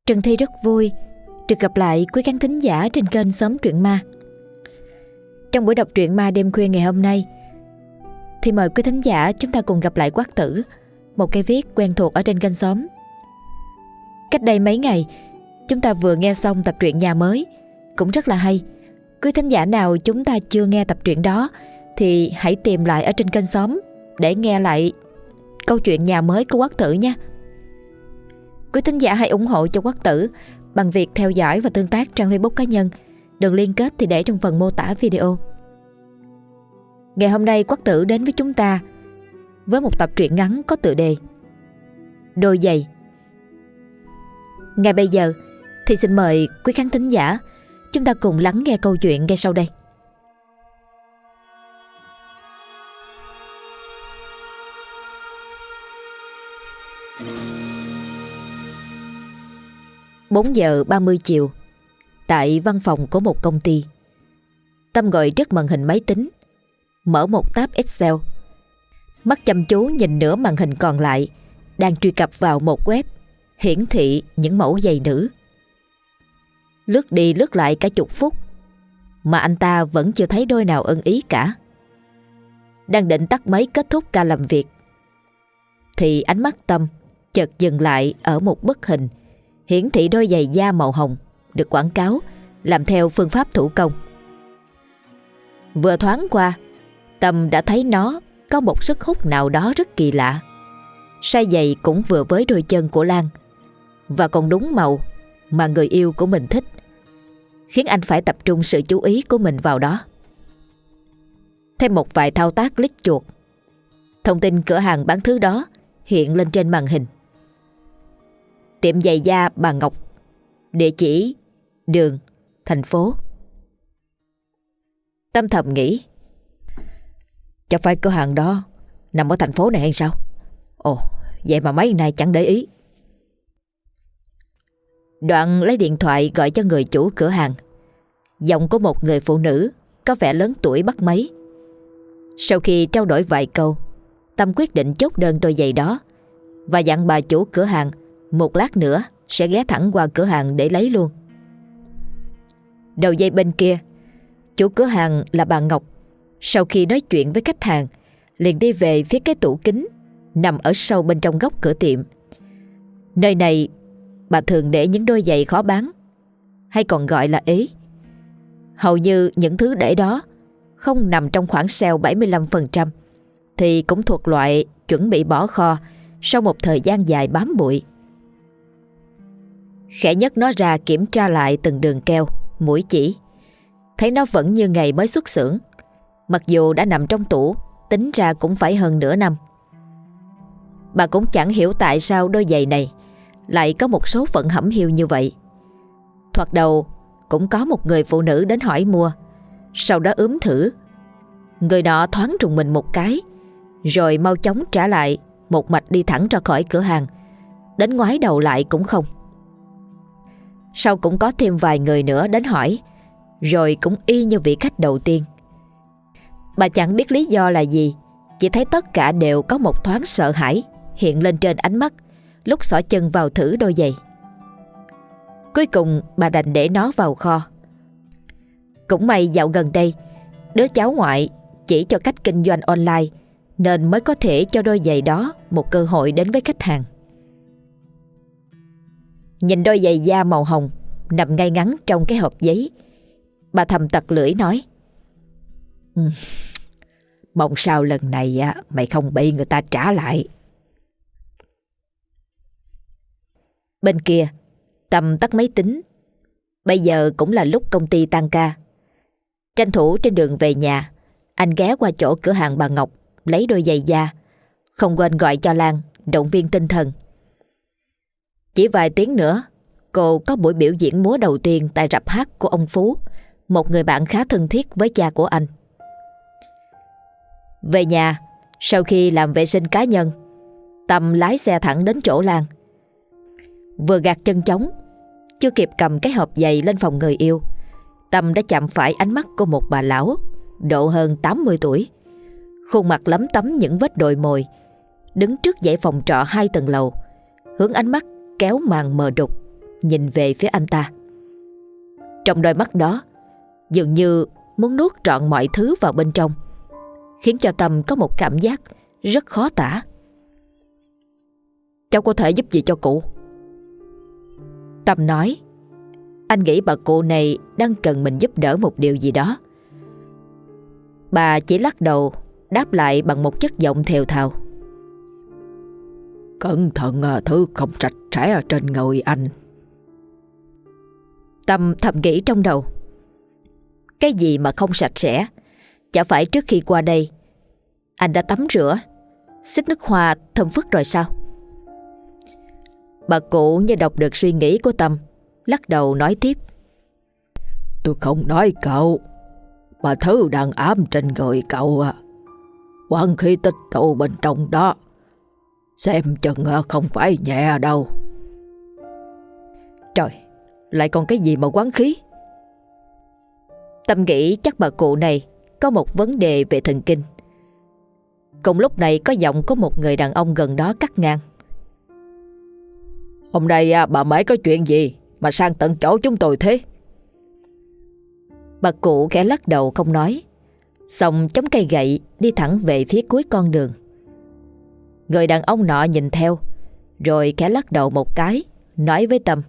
Trần Thi rất vui được gặp lại quý khán thính giả trên kênh Xóm Truyện Ma. Trong buổi đọc truyện ma đêm khuya ngày hôm nay thì mời quý thính giả chúng ta cùng gặp lại Quát Tử, một cây viết quen thuộc ở trên kênh Xóm. Cách đây mấy ngày chúng ta vừa nghe xong tập truyện Nhà Mới, cũng rất là hay. Quý thính giả nào chúng ta chưa nghe tập truyện đó thì hãy tìm lại ở trên kênh Xóm để nghe lại câu chuyện Nhà Mới của Quát Tử nha. Quý thính giả hãy ủng hộ cho Quát Tử bằng việc theo dõi và tương tác trang Facebook cá nhân. Đường liên kết thì để trong phần mô tả video. Ngày hôm nay Quát Tử đến với chúng ta với một tập truyện ngắn có tựa đề Đôi giày. Ngay bây giờ thì xin mời quý khán thính giả chúng ta cùng lắng nghe câu chuyện ngay sau đây. Bốn giờ 30 chiều, tại văn phòng của một công ty, Tâm ngồi trước màn hình máy tính, mở một tab Excel, mắt chăm chú nhìn nửa màn hình còn lại đang truy cập vào một web hiển thị những mẫu giày nữ. Lướt đi lướt lại cả chục phút mà anh ta vẫn chưa thấy đôi nào ưng ý cả. Đang định tắt máy kết thúc ca làm việc thì ánh mắt Tâm chợt dừng lại ở một bức hình hiển thị đôi giày da màu hồng được quảng cáo làm theo phương pháp thủ công. Vừa thoáng qua, Tâm đã thấy nó có một sức hút nào đó rất kỳ lạ. Size giày cũng vừa với đôi chân của Lan và còn đúng màu mà người yêu của mình thích, khiến anh phải tập trung sự chú ý của mình vào đó. Thêm một vài thao tác click chuột, thông tin cửa hàng bán thứ đó hiện lên trên màn hình. Tiệm giày da bà Ngọc, địa chỉ đường, thành phố. Tâm thầm nghĩ, chắc phải cửa hàng đó nằm ở thành phố này hay sao? Ồ, vậy mà mấy nay chẳng để ý. Đoạn lấy điện thoại gọi cho người chủ cửa hàng. Giọng của một người phụ nữ có vẻ lớn tuổi bắt máy. Sau khi trao đổi vài câu, Tâm quyết định chốt đơn đôi giày đó và dặn bà chủ cửa hàng một lát nữa sẽ ghé thẳng qua cửa hàng để lấy luôn. Đầu dây bên kia, chủ cửa hàng là bà Ngọc, sau khi nói chuyện với khách hàng liền đi về phía cái tủ kính nằm ở sâu bên trong góc cửa tiệm. Nơi này bà thường để những đôi giày khó bán, hay còn gọi là ế. Hầu như những thứ để đó không nằm trong khoảng sale 75% thì cũng thuộc loại chuẩn bị bỏ kho sau một thời gian dài bám bụi. Khẽ nhấc nó ra kiểm tra lại từng đường keo, mũi chỉ, thấy nó vẫn như ngày mới xuất xưởng, mặc dù đã nằm trong tủ tính ra cũng phải hơn nửa năm. Bà cũng chẳng hiểu tại sao đôi giày này lại có một số phận hẩm hiu như vậy. Thoạt đầu cũng có một người phụ nữ đến hỏi mua, sau đó ướm thử. Người nọ thoáng trùng mình một cái, rồi mau chóng trả lại, một mạch đi thẳng ra khỏi cửa hàng, đến ngoái đầu lại cũng không. Sau cũng có thêm vài người nữa đến hỏi, rồi cũng y như vị khách đầu tiên. Bà chẳng biết lý do là gì, chỉ thấy tất cả đều có một thoáng sợ hãi hiện lên trên ánh mắt lúc xỏ chân vào thử đôi giày. Cuối cùng bà đành để nó vào kho. Cũng may dạo gần đây đứa cháu ngoại chỉ cho cách kinh doanh online nên mới có thể cho đôi giày đó một cơ hội đến với khách hàng. Nhìn đôi giày da màu hồng nằm ngay ngắn trong cái hộp giấy, bà thầm tặc lưỡi nói, mong sao lần này mày không bị người ta trả lại. Bên kia, Tâm tắt máy tính. Bây giờ cũng là lúc công ty tan ca. Tranh thủ trên đường về nhà, anh ghé qua chỗ cửa hàng bà Ngọc lấy đôi giày da, không quên gọi cho Lan động viên tinh thần. Chỉ vài tiếng nữa, cô có buổi biểu diễn múa đầu tiên tại rạp hát của ông Phú, một người bạn khá thân thiết với cha của anh. Về nhà, sau khi làm vệ sinh cá nhân, Tâm lái xe thẳng đến chỗ Lan. Vừa gạt chân trống, chưa kịp cầm cái hộp giày lên phòng người yêu, Tâm đã chạm phải ánh mắt của một bà lão độ hơn 80 tuổi, khuôn mặt lấm tấm những vết đồi mồi, đứng trước dãy phòng trọ 2 tầng lầu, hướng ánh mắt kéo màn mờ đục nhìn về phía anh ta. Trong đôi mắt đó dường như muốn nuốt trọn mọi thứ vào bên trong, khiến cho Tâm có một cảm giác rất khó tả. "Cháu có thể giúp gì cho cụ?" Tâm nói. Anh nghĩ bà cụ này đang cần mình giúp đỡ một điều gì đó. Bà chỉ lắc đầu đáp lại bằng một chất giọng thều thào: "Cẩn thận thứ không sạch sẽ ở trên người anh." Tâm thầm nghĩ trong đầu, cái gì mà không sạch sẽ? Chả phải trước khi qua đây anh đã tắm rửa, xịt nước hoa thơm phức rồi sao? Bà cụ như đọc được suy nghĩ của Tâm, lắc đầu nói tiếp: "Tôi không nói cậu, mà thứ đang ám trên người cậu quang khí tích tụ bên trong đó, xem chừng không phải nhẹ đâu." Trời, lại còn cái gì mà quán khí? Tâm nghĩ chắc bà cụ này có một vấn đề về thần kinh. Cùng lúc này có giọng của một người đàn ông gần đó cắt ngang: "Hôm nay bà Mễ có chuyện gì mà sang tận chỗ chúng tôi thế?" Bà cụ khẽ lắc đầu không nói, xong chống cây gậy đi thẳng về phía cuối con đường. Người đàn ông nọ nhìn theo, rồi khẽ lắc đầu một cái, nói với Tâm: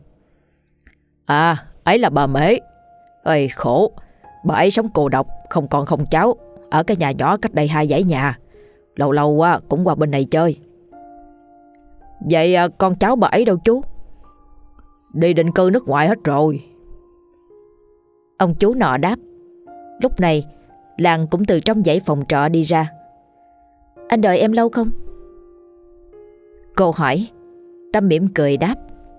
Ấy là bà Mễ. Ơi khổ, bà ấy sống cô độc, không con không cháu, ở cái nhà nhỏ cách đây 2 dãy nhà. Lâu lâu cũng qua bên này chơi." "Vậy con cháu bà ấy đâu chú?" "Đi định cư nước ngoài hết rồi." Ông chú nọ đáp. Lúc này Lan cũng từ trong dãy phòng trọ đi ra. "Anh đợi em lâu không?" cô hỏi. Tâm mỉm cười đáp: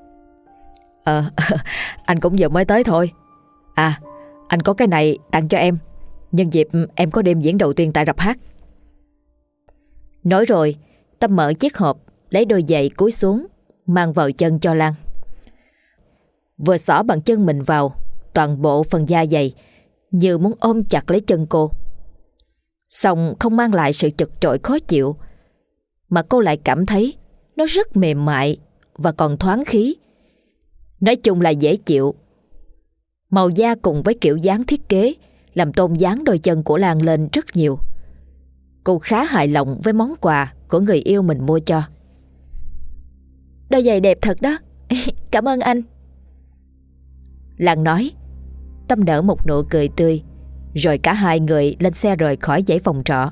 Anh cũng vừa mới tới thôi. Anh có cái này tặng cho em, nhân dịp em có đêm diễn đầu tiên tại rạp hát." Nói rồi Tâm mở chiếc hộp, lấy đôi giày cúi xuống mang vào chân cho Lan. Vừa xỏ bàn chân mình vào, toàn bộ phần da giày như muốn ôm chặt lấy chân cô. Xong không mang lại sự chật chội khó chịu, mà cô lại cảm thấy nó rất mềm mại và còn thoáng khí. Nói chung là dễ chịu. Màu da cùng với kiểu dáng thiết kế làm tôn dáng đôi chân của Lan lên rất nhiều. Cô khá hài lòng với món quà của người yêu mình mua cho. "Đôi giày đẹp thật đó." "Cảm ơn anh." Lan nói. Tâm nở một nụ cười tươi, rồi cả hai người lên xe rời khỏi dãy phòng trọ.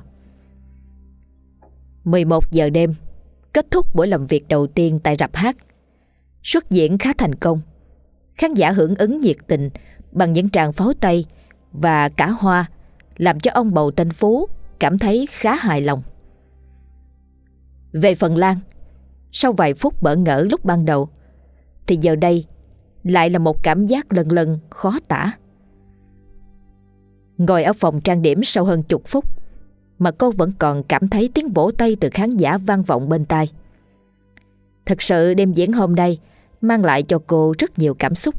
11 giờ đêm, kết thúc buổi làm việc đầu tiên tại rạp hát. Xuất diễn khá thành công. Khán giả hưởng ứng nhiệt tình bằng những tràng pháo tay và cả hoa, làm cho ông bầu tên Phú cảm thấy khá hài lòng. Về phần Lan, sau vài phút bỡ ngỡ lúc ban đầu, thì giờ đây lại là một cảm giác lân lân khó tả. Ngồi ở phòng trang điểm sau hơn chục phút mà cô vẫn còn cảm thấy tiếng vỗ tay từ khán giả vang vọng bên tai. Thật sự đêm diễn hôm nay mang lại cho cô rất nhiều cảm xúc.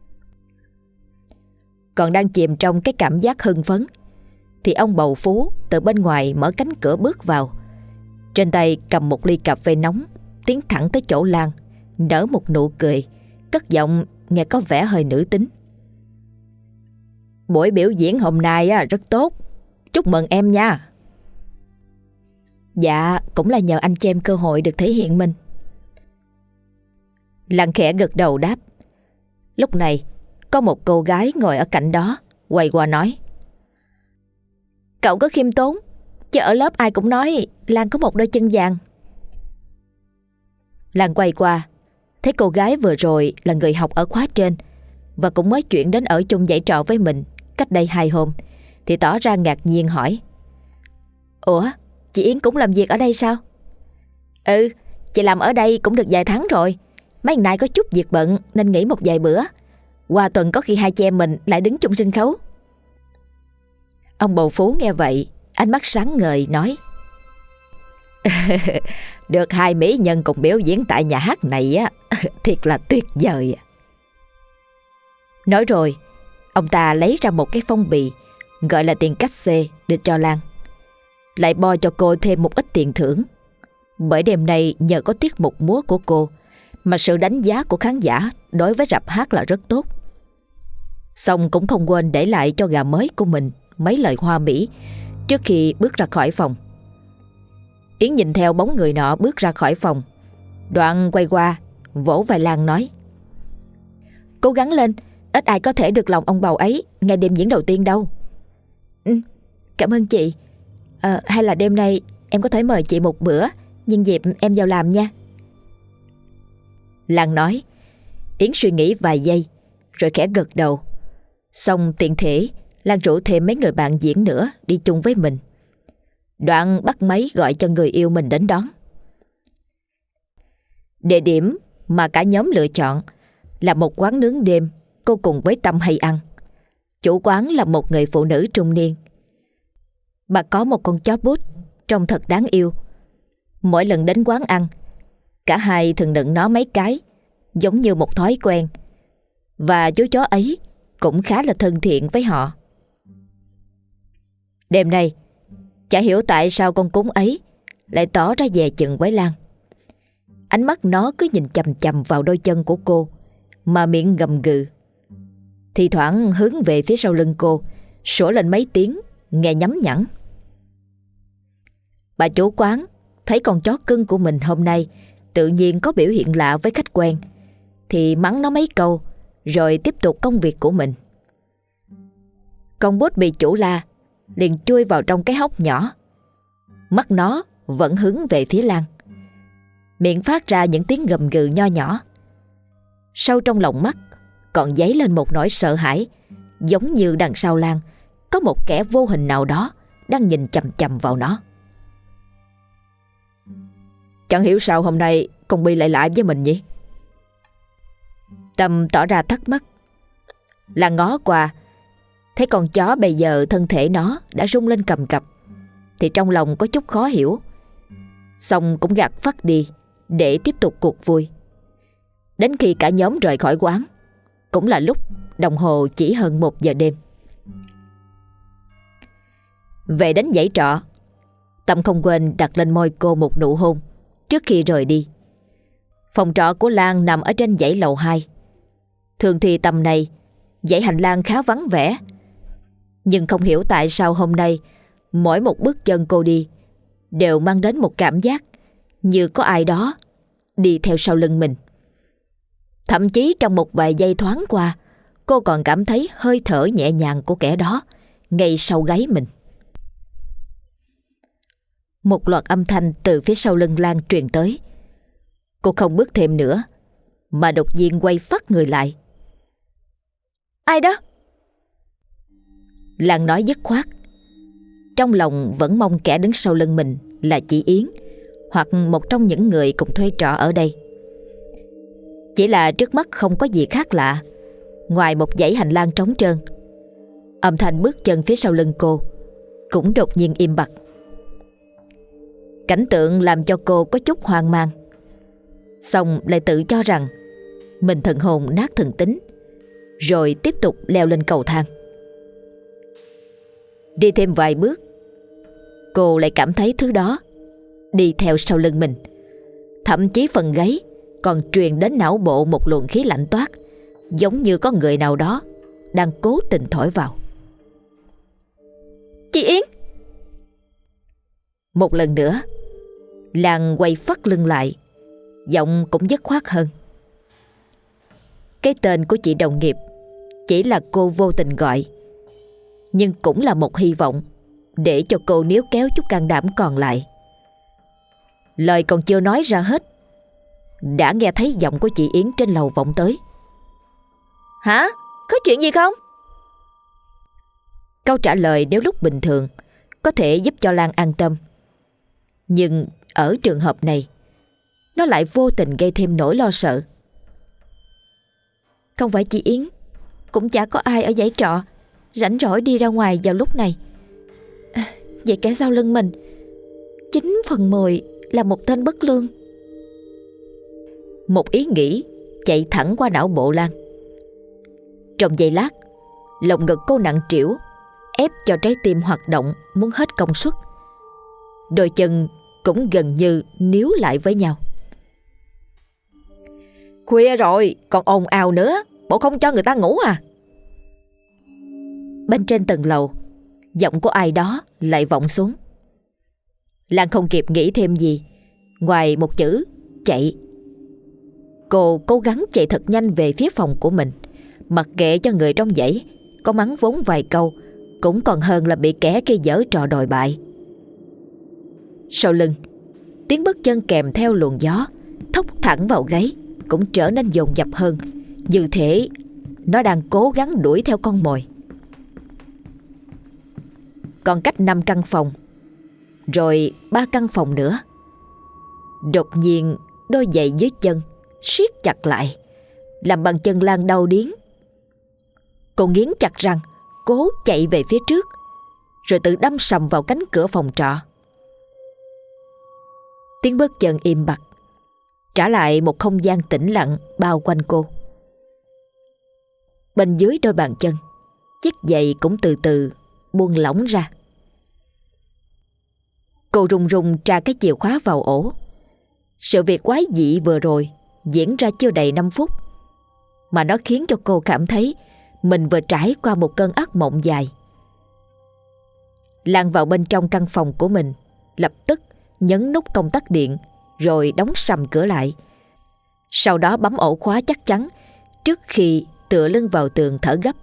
Còn đang chìm trong cái cảm giác hưng phấn, thì ông bầu Phú từ bên ngoài mở cánh cửa bước vào, trên tay cầm một ly cà phê nóng, tiến thẳng tới chỗ Lan, nở một nụ cười, cất giọng nghe có vẻ hơi nữ tính: "Buổi biểu diễn hôm nay rất tốt, chúc mừng em nha." "Dạ, cũng là nhờ anh cho em cơ hội được thể hiện mình." Lan khẽ gật đầu đáp. Lúc này có một cô gái ngồi ở cạnh đó quay qua nói: "Cậu có khiêm tốn, chứ ở lớp ai cũng nói Lan có một đôi chân vàng." Lan quay qua, thấy cô gái vừa rồi là người học ở khóa trên và cũng mới chuyển đến ở chung dãy trọ với mình cách đây 2 hôm, thì tỏ ra ngạc nhiên hỏi: "Ủa, chị Yến cũng làm việc ở đây sao?" "Ừ, chị làm ở đây cũng được vài tháng rồi. Mấy nay có chút việc bận nên nghỉ một vài bữa. Qua tuần có khi hai chị em mình lại đứng chung sân khấu." Ông bầu Phú nghe vậy, ánh mắt sáng ngời nói: "Được hai mỹ nhân cùng biểu diễn tại nhà hát này thiệt là tuyệt vời." Nói rồi, ông ta lấy ra một cái phong bì gọi là tiền cát xê đưa cho Lan, lại bo cho cô thêm một ít tiền thưởng. Bởi đêm nay nhờ có tiết mục múa của cô mà sự đánh giá của khán giả đối với rạp hát là rất tốt. Xong cũng không quên để lại cho gà mới của mình mấy lời hoa mỹ trước khi bước ra khỏi phòng. Yến nhìn theo bóng người nọ bước ra khỏi phòng, đoạn quay qua vỗ vai Lan nói: "Cố gắng lên, ít ai có thể được lòng ông bầu ấy ngày đêm diễn đầu tiên đâu." Cảm ơn chị. Hay là đêm nay em có thể mời chị một bữa nhân dịp em vào làm nha." Lan nói. Yến suy nghĩ vài giây rồi khẽ gật đầu. Xong tiện thể Lan rủ thêm mấy người bạn diễn nữa đi chung với mình. Đoạn bắt máy gọi cho người yêu mình đến đón. Địa điểm mà cả nhóm lựa chọn là một quán nướng đêm cô cùng với Tâm hay ăn. Chủ quán là một người phụ nữ trung niên. Bà có một con chó bút trông thật đáng yêu. Mỗi lần đến quán ăn, cả hai thường nựng nó mấy cái, giống như một thói quen. Và chú chó ấy cũng khá là thân thiện với họ. Đêm nay, chả hiểu tại sao con cún ấy lại tỏ ra dè chừng với Lan. Ánh mắt nó cứ nhìn chằm chằm vào đôi chân của cô, mà miệng gầm gừ. Thì thoảng hướng về phía sau lưng cô, sủa lên mấy tiếng nghe nhắm nhẵn. Bà chủ quán thấy con chó cưng của mình hôm nay tự nhiên có biểu hiện lạ với khách quen, thì mắng nó mấy câu rồi tiếp tục công việc của mình. Con bút bị chủ la liền chui vào trong cái hốc nhỏ. Mắt nó vẫn hướng về phía Lan, miệng phát ra những tiếng gầm gừ nho nhỏ. Sâu trong lòng mắt còn dấy lên một nỗi sợ hãi, giống như đằng sau Lan có một kẻ vô hình nào đó đang nhìn chằm chằm vào nó. Chẳng hiểu sao hôm nay con Bi lại lại với mình nhỉ? Tâm tỏ ra thắc mắc. Lan ngó qua, thấy con chó bây giờ thân thể nó đã rung lên cầm cập, thì trong lòng có chút khó hiểu. Xong cũng gạt phắt đi để tiếp tục cuộc vui. Đến khi cả nhóm rời khỏi quán, cũng là lúc đồng hồ chỉ hơn 1 giờ đêm. Về đến dãy trọ, Tâm không quên đặt lên môi cô một nụ hôn trước khi rời đi. Phòng trọ của Lan nằm ở trên dãy lầu 2. Thường thì tầm này dãy hành lang khá vắng vẻ, nhưng không hiểu tại sao hôm nay mỗi một bước chân cô đi đều mang đến một cảm giác như có ai đó đi theo sau lưng mình. Thậm chí trong một vài giây thoáng qua, cô còn cảm thấy hơi thở nhẹ nhàng của kẻ đó ngay sau gáy mình. Một loạt âm thanh từ phía sau lưng Lan truyền tới. Cô không bước thêm nữa, mà đột nhiên quay phắt người lại. Ai đó? Lan nói dứt khoát. Trong lòng vẫn mong kẻ đứng sau lưng mình là chị Yến, hoặc một trong những người cùng thuê trọ ở đây. Chỉ là trước mắt không có gì khác lạ ngoài một dãy hành lang trống trơn. Âm thanh bước chân phía sau lưng cô cũng đột nhiên im bặt. Cảnh tượng làm cho cô có chút hoang mang, xong lại tự cho rằng mình thần hồn nát thần tính, rồi tiếp tục leo lên cầu thang. Đi thêm vài bước, cô lại cảm thấy thứ đó đi theo sau lưng mình. Thậm chí phần gáy còn truyền đến não bộ một luồng khí lạnh toát, giống như có người nào đó đang cố tình thổi vào. Chị Yến! Một lần nữa, Lan quay phắt lưng lại, giọng cũng dứt khoát hơn. Cái tên của chị đồng nghiệp chỉ là cô vô tình gọi, nhưng cũng là một hy vọng để cho cô níu kéo chút can đảm còn lại. Lời còn chưa nói ra hết, đã nghe thấy giọng của chị Yến trên lầu vọng tới. Hả? Có chuyện gì không? Câu trả lời nếu lúc bình thường có thể giúp cho Lan an tâm, nhưng ở trường hợp này, nó lại vô tình gây thêm nỗi lo sợ. Không phải chị Yến, cũng chả có ai ở dãy trọ rảnh rỗi đi ra ngoài vào lúc này. Vậy kẻ sau lưng mình 9 phần 10 là một tên bất lương. Một ý nghĩ chạy thẳng qua não bộ Lan. Trong giây lát, lồng ngực cô nặng trĩu, ép cho trái tim hoạt động muốn hết công suất. Đôi chân cũng gần như níu lại với nhau. Khuya rồi còn ồn ào nữa, bộ không cho người ta ngủ à? Bên trên tầng lầu, giọng của ai đó lại vọng xuống. Lan không kịp nghĩ thêm gì ngoài một chữ chạy. Cô cố gắng chạy thật nhanh về phía phòng của mình, mặc kệ cho người trong dãy có mắng vốn vài câu, cũng còn hơn là bị kẻ kia giở trò đòi bại. Sau lưng, tiếng bước chân kèm theo luồng gió thốc thẳng vào gáy cũng trở nên dồn dập hơn, như thể nó đang cố gắng đuổi theo con mồi. Còn cách 5 căn phòng, rồi 3 căn phòng nữa. Đột nhiên đôi giày dưới chân siết chặt lại, làm bàn chân Lan đau điếng. Cô nghiến chặt răng, cố chạy về phía trước, rồi tự đâm sầm vào cánh cửa phòng trọ. Tiếng bước chân im bặt trả lại một không gian tĩnh lặng bao quanh cô. Bên dưới đôi bàn chân, chiếc giày cũng từ từ buông lỏng ra. Cô run run tra cái chìa khóa vào ổ. Sự việc quái dị vừa rồi diễn ra chưa đầy 5 phút mà nó khiến cho cô cảm thấy mình vừa trải qua một cơn ác mộng dài. Lan vào bên trong căn phòng của mình, lập tức nhấn nút công tắc điện rồi đóng sầm cửa lại. Sau đó bấm ổ khóa chắc chắn trước khi tựa lưng vào tường thở gấp.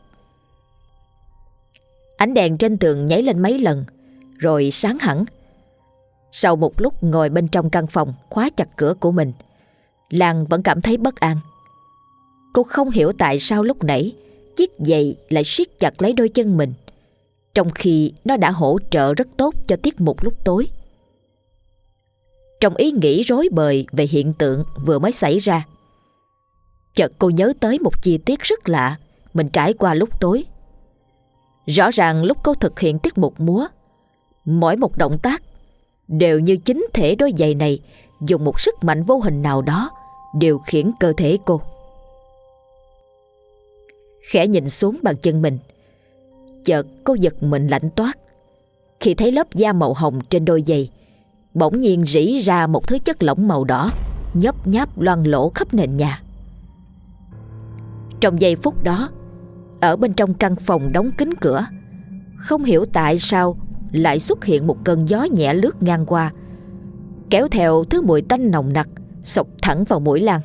Ánh đèn trên tường nháy lên mấy lần rồi sáng hẳn. Sau một lúc ngồi bên trong căn phòng khóa chặt cửa của mình, Lan vẫn cảm thấy bất an. Cô không hiểu tại sao lúc nãy chiếc giày lại siết chặt lấy đôi chân mình, trong khi nó đã hỗ trợ rất tốt cho tiết mục lúc tối. Trong ý nghĩ rối bời về hiện tượng vừa mới xảy ra, chợt cô nhớ tới một chi tiết rất lạ mình trải qua lúc tối. Rõ ràng lúc cô thực hiện tiết mục múa, mỗi một động tác đều như chính thể đôi giày này dùng một sức mạnh vô hình nào đó điều khiển cơ thể cô. Khẽ nhìn xuống bàn chân mình, chợt cô giật mình lạnh toát khi thấy lớp da màu hồng trên đôi giày bỗng nhiên rỉ ra một thứ chất lỏng màu đỏ nhấp nháp loang lổ khắp nền nhà. Trong giây phút đó, ở bên trong căn phòng đóng kín cửa, không hiểu tại sao lại xuất hiện một cơn gió nhẹ lướt ngang qua, kéo theo thứ mùi tanh nồng nặc xộc thẳng vào mũi Lan.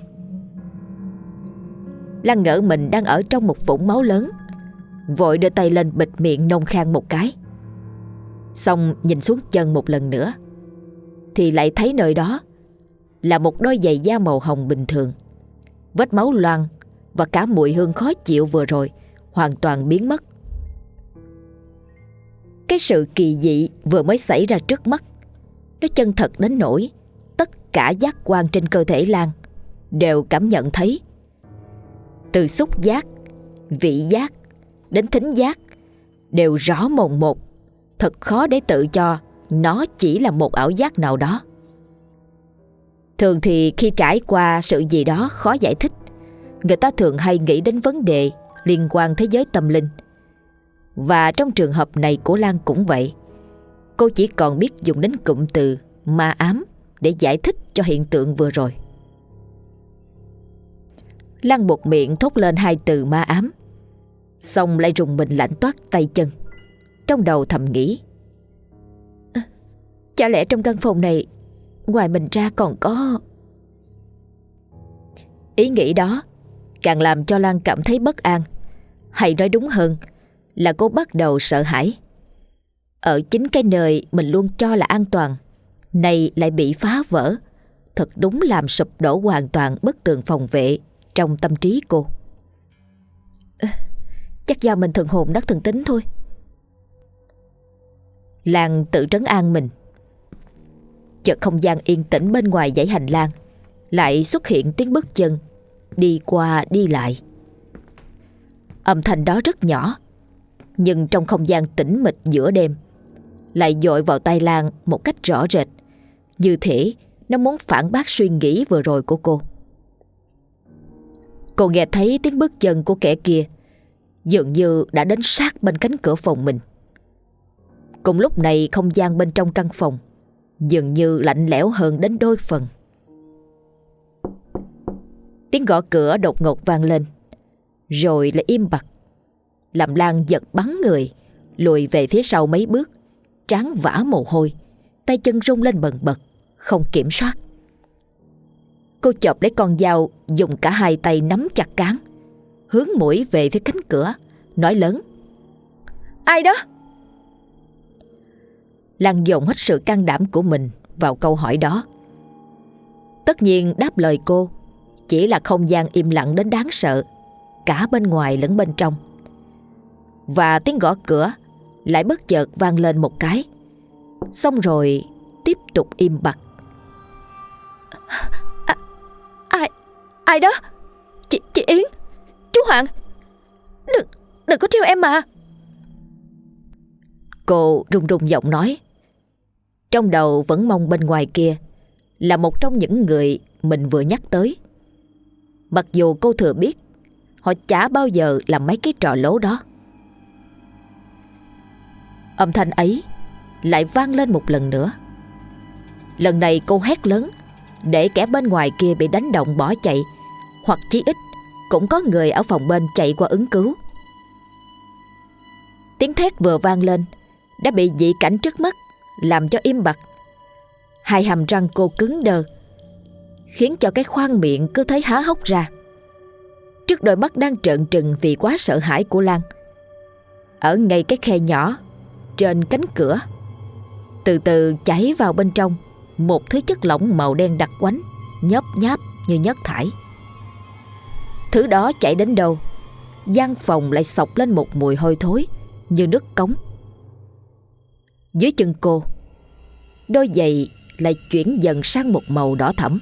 Lan ngỡ mình đang ở trong một vũng máu lớn, vội đưa tay lên bịt miệng nôn khan một cái. Xong nhìn xuống chân một lần nữa thì lại thấy nơi đó là một đôi giày da màu hồng bình thường. Vết máu loang và cả mùi hương khó chịu vừa rồi hoàn toàn biến mất. Cái sự kỳ dị vừa mới xảy ra trước mắt, nó chân thật đến nỗi tất cả giác quan trên cơ thể Lan đều cảm nhận thấy. Từ xúc giác, vị giác đến thính giác đều rõ mồn một. Thật khó để tự cho nó chỉ là một ảo giác nào đó. Thường thì khi trải qua sự gì đó khó giải thích, người ta thường hay nghĩ đến vấn đề liên quan thế giới tâm linh. Và trong trường hợp này của Lan cũng vậy. Cô chỉ còn biết dùng đến cụm từ ma ám để giải thích cho hiện tượng vừa rồi. Lan buột miệng thốt lên 2 từ ma ám, xong lại rùng mình lạnh toát tay chân. Trong đầu thầm nghĩ, chả lẽ trong căn phòng này ngoài mình ra còn có... Ý nghĩ đó càng làm cho Lan cảm thấy bất an, hay nói đúng hơn là cô bắt đầu sợ hãi. Ở chính cái nơi mình luôn cho là an toàn này lại bị phá vỡ, thật đúng làm sụp đổ hoàn toàn bức tường phòng vệ trong tâm trí cô. Chắc do mình thần hồn đắc thần tính thôi. Lan tự trấn an mình. Chợt không gian yên tĩnh bên ngoài dãy hành lang lại xuất hiện tiếng bước chân đi qua đi lại. Âm thanh đó rất nhỏ, nhưng trong không gian tĩnh mịch giữa đêm lại dội vào tai Lan một cách rõ rệt, như thể nó muốn phản bác suy nghĩ vừa rồi của cô. Cô nghe thấy tiếng bước chân của kẻ kia dường như đã đến sát bên cánh cửa phòng mình. Cùng lúc này không gian bên trong căn phòng dường như lạnh lẽo hơn đến đôi phần. Tiếng gõ cửa đột ngột vang lên, rồi lại im bặt, làm Lan giật bắn người, lùi về phía sau mấy bước, trán vã mồ hôi, tay chân rung lên bần bật, không kiểm soát. Cô chộp lấy con dao, dùng cả hai tay nắm chặt cán, hướng mũi về phía cánh cửa, nói lớn: "Ai đó?" Lan dồn hết sự can đảm của mình vào câu hỏi đó. Tất nhiên đáp lời cô chỉ là không gian im lặng đến đáng sợ, cả bên ngoài lẫn bên trong. Và tiếng gõ cửa lại bất chợt vang lên một cái, xong rồi tiếp tục im bặt. Ai đó? Chị Yến, chú Hoàng, đừng có trêu em mà. Cô run run giọng nói, trong đầu vẫn mong bên ngoài kia là một trong những người mình vừa nhắc tới. Mặc dù cô thừa biết họ chả bao giờ làm mấy cái trò lố đó. Âm thanh ấy lại vang lên một lần nữa. Lần này cô hét lớn để kẻ bên ngoài kia bị đánh động bỏ chạy, hoặc chí ít cũng có người ở phòng bên chạy qua ứng cứu. Tiếng thét vừa vang lên đã bị dị cảnh trước mắt làm cho im bặt. Hai hàm răng cô cứng đơ, khiến cho cái khoang miệng cứ thấy há hốc ra. Trước đôi mắt đang trợn trừng vì quá sợ hãi của Lan, ở ngay cái khe nhỏ trên cánh cửa, từ từ chảy vào bên trong một thứ chất lỏng màu đen đặc quánh, nhớp nháp như nhớt thải. Thứ đó chảy đến đâu, gian phòng lại xộc lên một mùi hôi thối như nước cống. Dưới chân cô, đôi giày lại chuyển dần sang một màu đỏ thẫm.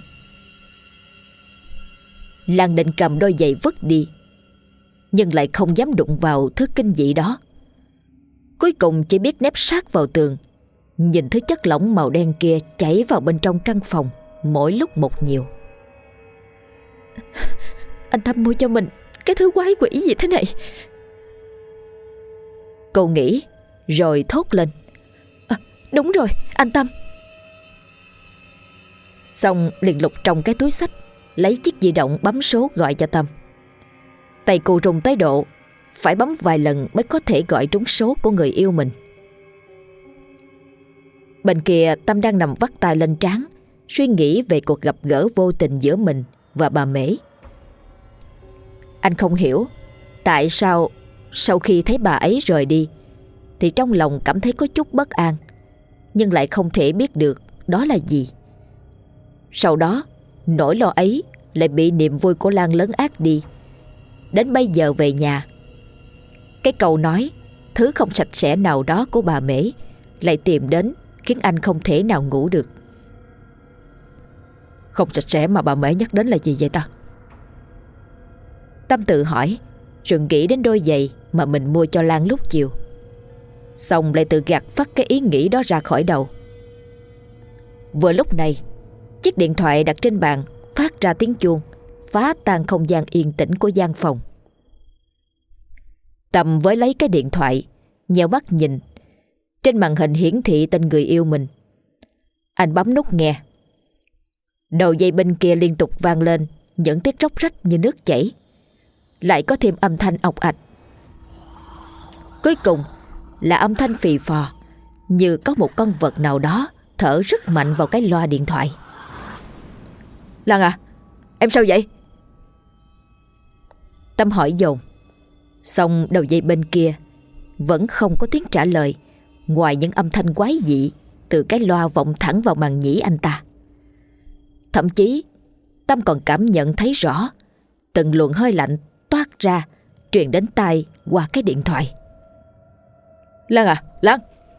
Lan định cầm đôi giày vứt đi, nhưng lại không dám đụng vào thứ kinh dị đó. Cuối cùng chỉ biết nép sát vào tường, nhìn thứ chất lỏng màu đen kia chảy vào bên trong căn phòng mỗi lúc một nhiều. Anh Tâm mua cho mình cái thứ quái quỷ gì thế này? Cô nghĩ rồi thốt lên: Đúng rồi, anh Tâm. Xong liền lục trong cái túi xách, lấy chiếc di động bấm số gọi cho Tâm. Tay cô run tới độ phải bấm vài lần mới có thể gọi trúng số của người yêu mình. Bên kia Tâm đang nằm vắt tay lên trán, suy nghĩ về cuộc gặp gỡ vô tình giữa mình và bà Mễ. Anh không hiểu tại sao sau khi thấy bà ấy rời đi thì trong lòng cảm thấy có chút bất an, nhưng lại không thể biết được đó là gì. Sau đó nỗi lo ấy lại bị niềm vui của Lan lấn át đi. Đến bây giờ về nhà, cái câu nói thứ không sạch sẽ nào đó của bà Mễ lại tìm đến, khiến anh không thể nào ngủ được. Không sạch sẽ mà bà Mễ nhắc đến là gì vậy ta? Tâm tự hỏi, rồi nghĩ đến đôi giày mà mình mua cho Lan lúc chiều. Xong lại tự gạt phắt cái ý nghĩ đó ra khỏi đầu. Vừa lúc này, chiếc điện thoại đặt trên bàn phát ra tiếng chuông, phá tan không gian yên tĩnh của gian phòng. Tâm với lấy cái điện thoại, nheo mắt nhìn. Trên màn hình hiển thị tên người yêu mình. Anh bấm nút nghe. Đầu dây bên kia liên tục vang lên những tiếng róc rách như nước chảy, lại có thêm âm thanh ọc ạch. Cuối cùng là âm thanh phì phò, như có một con vật nào đó thở rất mạnh vào cái loa điện thoại. Lan à, em sao vậy? Tâm hỏi dồn. Xong đầu dây bên kia vẫn không có tiếng trả lời, ngoài những âm thanh quái dị từ cái loa vọng thẳng vào màng nhĩ anh ta. Thậm chí Tâm còn cảm nhận thấy rõ từng luồng hơi lạnh toát ra, truyền đến tai qua cái điện thoại. Lan à, Lan!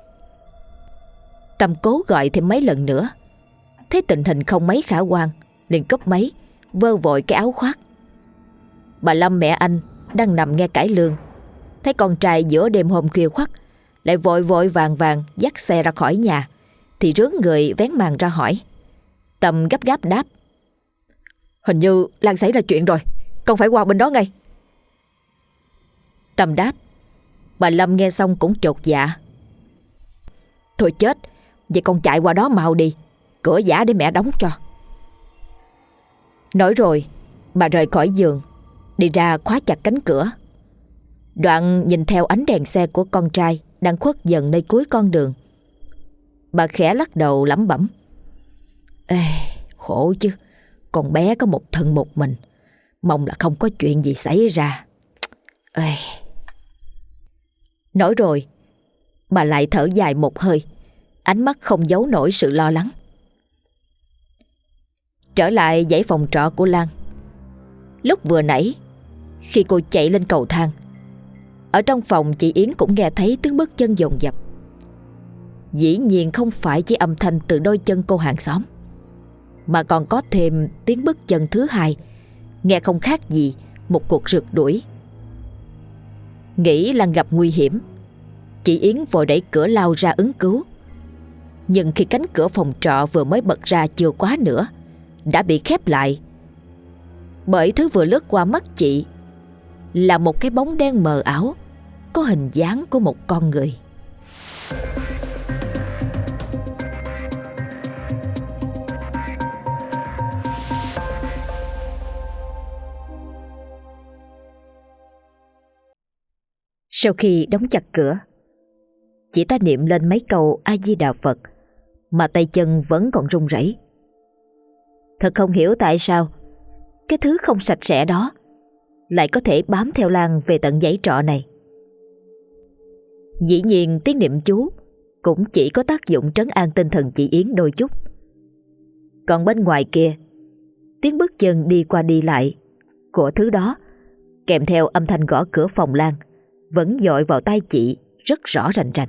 Tâm cố gọi thêm mấy lần nữa, thấy tình hình không mấy khả quan, liền cúp máy, vơ vội cái áo khoác. Bà Lâm mẹ anh đang nằm nghe cải lương, thấy con trai giữa đêm hôm khuya khoắt, lại vội vội vàng vàng dắt xe ra khỏi nhà, thì rướn người vén màn ra hỏi. Tâm gấp gáp đáp: Hình như Lan xảy ra chuyện rồi, con phải qua bên đó ngay. Tâm đáp. Bà Lâm nghe xong cũng chột dạ: Thôi chết, vậy con chạy qua đó mau đi, cửa giả để mẹ đóng cho. Nói rồi Bà rời khỏi giường, đi ra khóa chặt cánh cửa. Đoạn nhìn theo ánh đèn xe của con trai đang khuất dần nơi cuối con đường. Bà khẽ lắc đầu lẩm bẩm: Ê, khổ chứ, con bé có một thân một mình, mong là không có chuyện gì xảy ra. Ê. Nói rồi, bà lại thở dài một hơi, ánh mắt không giấu nổi sự lo lắng. Trở lại dãy phòng trọ của Lan. Lúc vừa nãy, khi cô chạy lên cầu thang, ở trong phòng chị Yến cũng nghe thấy tiếng bước chân dồn dập. Dĩ nhiên không phải chỉ âm thanh từ đôi chân cô hàng xóm, mà còn có thêm tiếng bước chân thứ hai, nghe không khác gì một cuộc rượt đuổi. Nghĩ Lan gặp nguy hiểm, chị Yến vội đẩy cửa lao ra ứng cứu. Nhưng khi cánh cửa phòng trọ vừa mới bật ra chưa quá nữa, đã bị khép lại. Bởi thứ vừa lướt qua mắt chị là một cái bóng đen mờ ảo, có hình dáng của một con người. Sau khi đóng chặt cửa, chị ta niệm lên mấy câu A Di Đà Phật mà tay chân vẫn còn run rẩy. Thật không hiểu tại sao cái thứ không sạch sẽ đó lại có thể bám theo Lan về tận dãy trọ này. Dĩ nhiên tiếng niệm chú cũng chỉ có tác dụng trấn an tinh thần chị Yến đôi chút. Còn bên ngoài kia, tiếng bước chân đi qua đi lại của thứ đó kèm theo âm thanh gõ cửa phòng Lan vẫn dội vào tai chị rất rõ rành rành.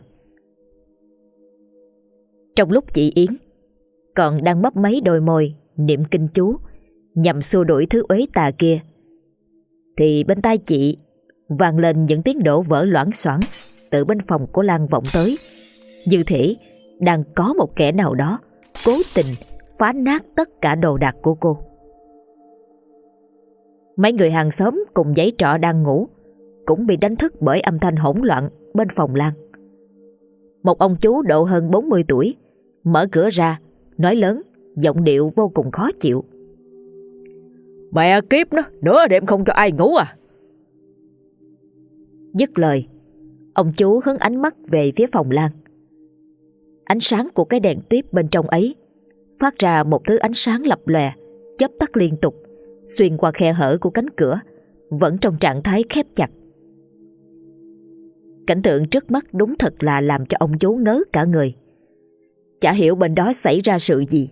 Trong lúc chị Yến còn đang mấp máy đôi môi niệm kinh chú nhằm xua đuổi thứ uế tà kia, thì bên tai chị vang lên những tiếng đổ vỡ loảng xoảng từ bên phòng của Lan vọng tới, như thể đang có một kẻ nào đó cố tình phá nát tất cả đồ đạc của cô. Mấy người hàng xóm cùng dãy trọ đang ngủ cũng bị đánh thức bởi âm thanh hỗn loạn bên phòng Lan. Một ông chú độ hơn 40 tuổi mở cửa ra, nói lớn, giọng điệu vô cùng khó chịu: Mẹ kiếp nó, nửa đêm không cho ai ngủ à? Dứt lời, ông chú hướng ánh mắt về phía phòng Lan. Ánh sáng của cái đèn tuyếp bên trong ấy phát ra một thứ ánh sáng lập lòe, chớp tắt liên tục, xuyên qua khe hở của cánh cửa, vẫn trong trạng thái khép chặt. Cảnh tượng trước mắt đúng thật là làm cho ông chú ngớ cả người. Chả hiểu bên đó xảy ra sự gì.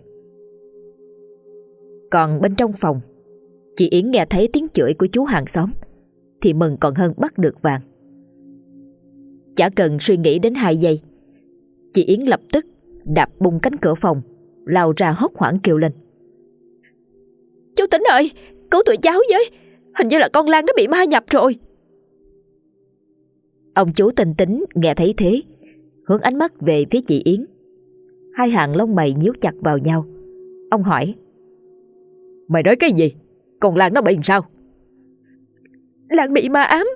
Còn bên trong phòng, chị Yến nghe thấy tiếng chửi của chú hàng xóm thì mừng còn hơn bắt được vàng. Chả cần suy nghĩ đến 2 giây, chị Yến lập tức đạp bung cánh cửa phòng, lao ra hốt hoảng kêu lên: Chú Tính ơi, cứu tụi cháu với, hình như là con Lan nó bị ma nhập rồi. Ông chú Tinh Tính nghe thấy thế, hướng ánh mắt về phía chị Yến. Hai hàng lông mày nhíu chặt vào nhau. Ông hỏi: Mày nói cái gì? Con Lan nó bị làm sao? Lan bị ma ám.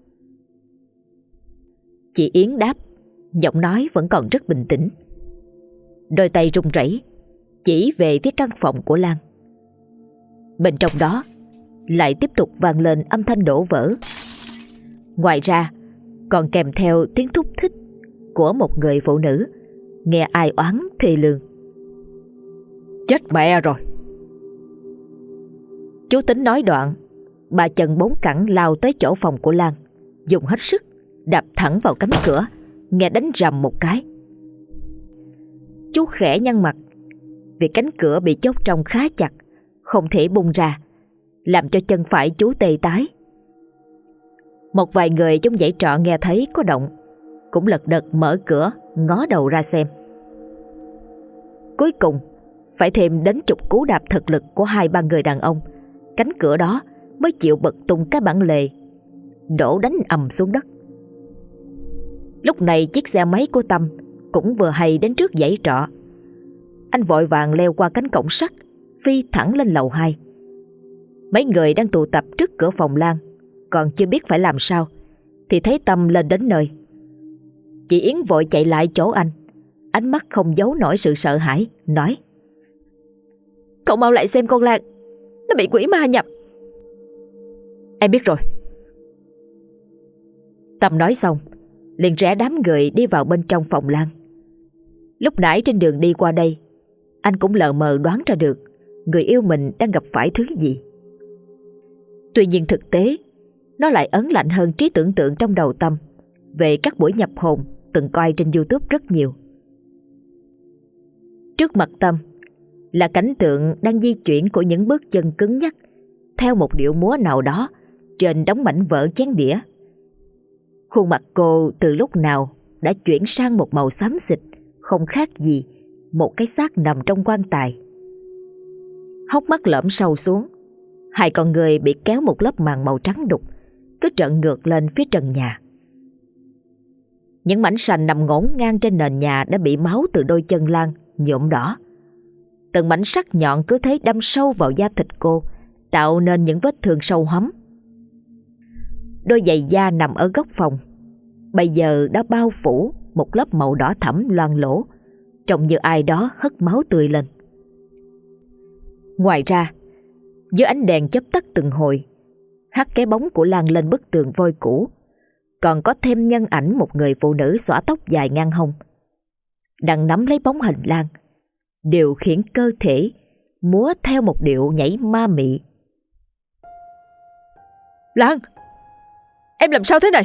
Chị Yến đáp, giọng nói vẫn còn rất bình tĩnh. Đôi tay run rẩy chỉ về phía căn phòng của Lan. Bên trong đó lại tiếp tục vang lên âm thanh đổ vỡ. Ngoài ra còn kèm theo tiếng thúc thích của một người phụ nữ nghe ai oán thê lương: Chết mẹ rồi. Chú Tính nói đoạn, bà chân 4 cẳng lao tới chỗ phòng của Lan, dùng hết sức đạp thẳng vào cánh cửa, nghe đánh rầm một cái. Chú khẽ nhăn mặt vì cánh cửa bị chốt trong khá chặt, không thể bung ra, làm cho chân phải chú tê tái. Một vài người trong dãy trọ nghe thấy có động cũng lật đật mở cửa ngó đầu ra xem. Cuối cùng phải thêm đến chục cú đạp thực lực của 2-3 người đàn ông, cánh cửa đó mới chịu bật tung cái bản lề, đổ đánh ầm xuống đất. Lúc này chiếc xe máy của Tâm cũng vừa hay đến trước dãy trọ. Anh vội vàng leo qua cánh cổng sắt, phi thẳng lên lầu 2. Mấy người đang tụ tập trước cửa phòng Lan còn chưa biết phải làm sao thì thấy Tâm lên đến nơi. Chị Yến vội chạy lại chỗ anh, ánh mắt không giấu nổi sự sợ hãi, nói: Cậu mau lại xem con Lan, nó bị quỷ ma nhập, Em biết rồi. Tâm nói xong liền rẽ đám người đi vào bên trong phòng Lan. Lúc nãy trên đường đi qua đây, anh cũng lờ mờ đoán ra được người yêu mình đang gặp phải thứ gì. Tuy nhiên thực tế nó lại ấn lạnh hơn trí tưởng tượng trong đầu Tâm về các buổi nhập hồn từng coi trên YouTube rất nhiều. Trước mặt Tâm là cảnh tượng đang di chuyển của những bước chân cứng nhắc theo một điệu múa nào đó trên đống mảnh vỡ chén đĩa. Khuôn mặt cô từ lúc nào đã chuyển sang một màu xám xịt, không khác gì một cái xác nằm trong quan tài. Hốc mắt lõm sâu xuống, hai con người bị kéo một lớp màng màu trắng đục, cứ trợn ngược lên phía trần nhà. Những mảnh sành nằm ngổn ngang trên nền nhà đã bị máu từ đôi chân Lan nhuộm đỏ. Từng mảnh sắc nhọn cứ thế đâm sâu vào da thịt cô, tạo nên những vết thương sâu hoắm. Đôi giày da nằm ở góc phòng bây giờ đã bao phủ một lớp màu đỏ thẫm loang lổ, trông như ai đó hất máu tươi lên. Ngoài ra, dưới ánh đèn chớp tắt từng hồi, hắt cái bóng của Lan lên bức tường vôi cũ, còn có thêm nhân ảnh một người phụ nữ xõa tóc dài ngang hông, đang nắm lấy bóng hình Lan, điều khiển cơ thể múa theo một điệu nhảy ma mị. Lan, em làm sao thế này?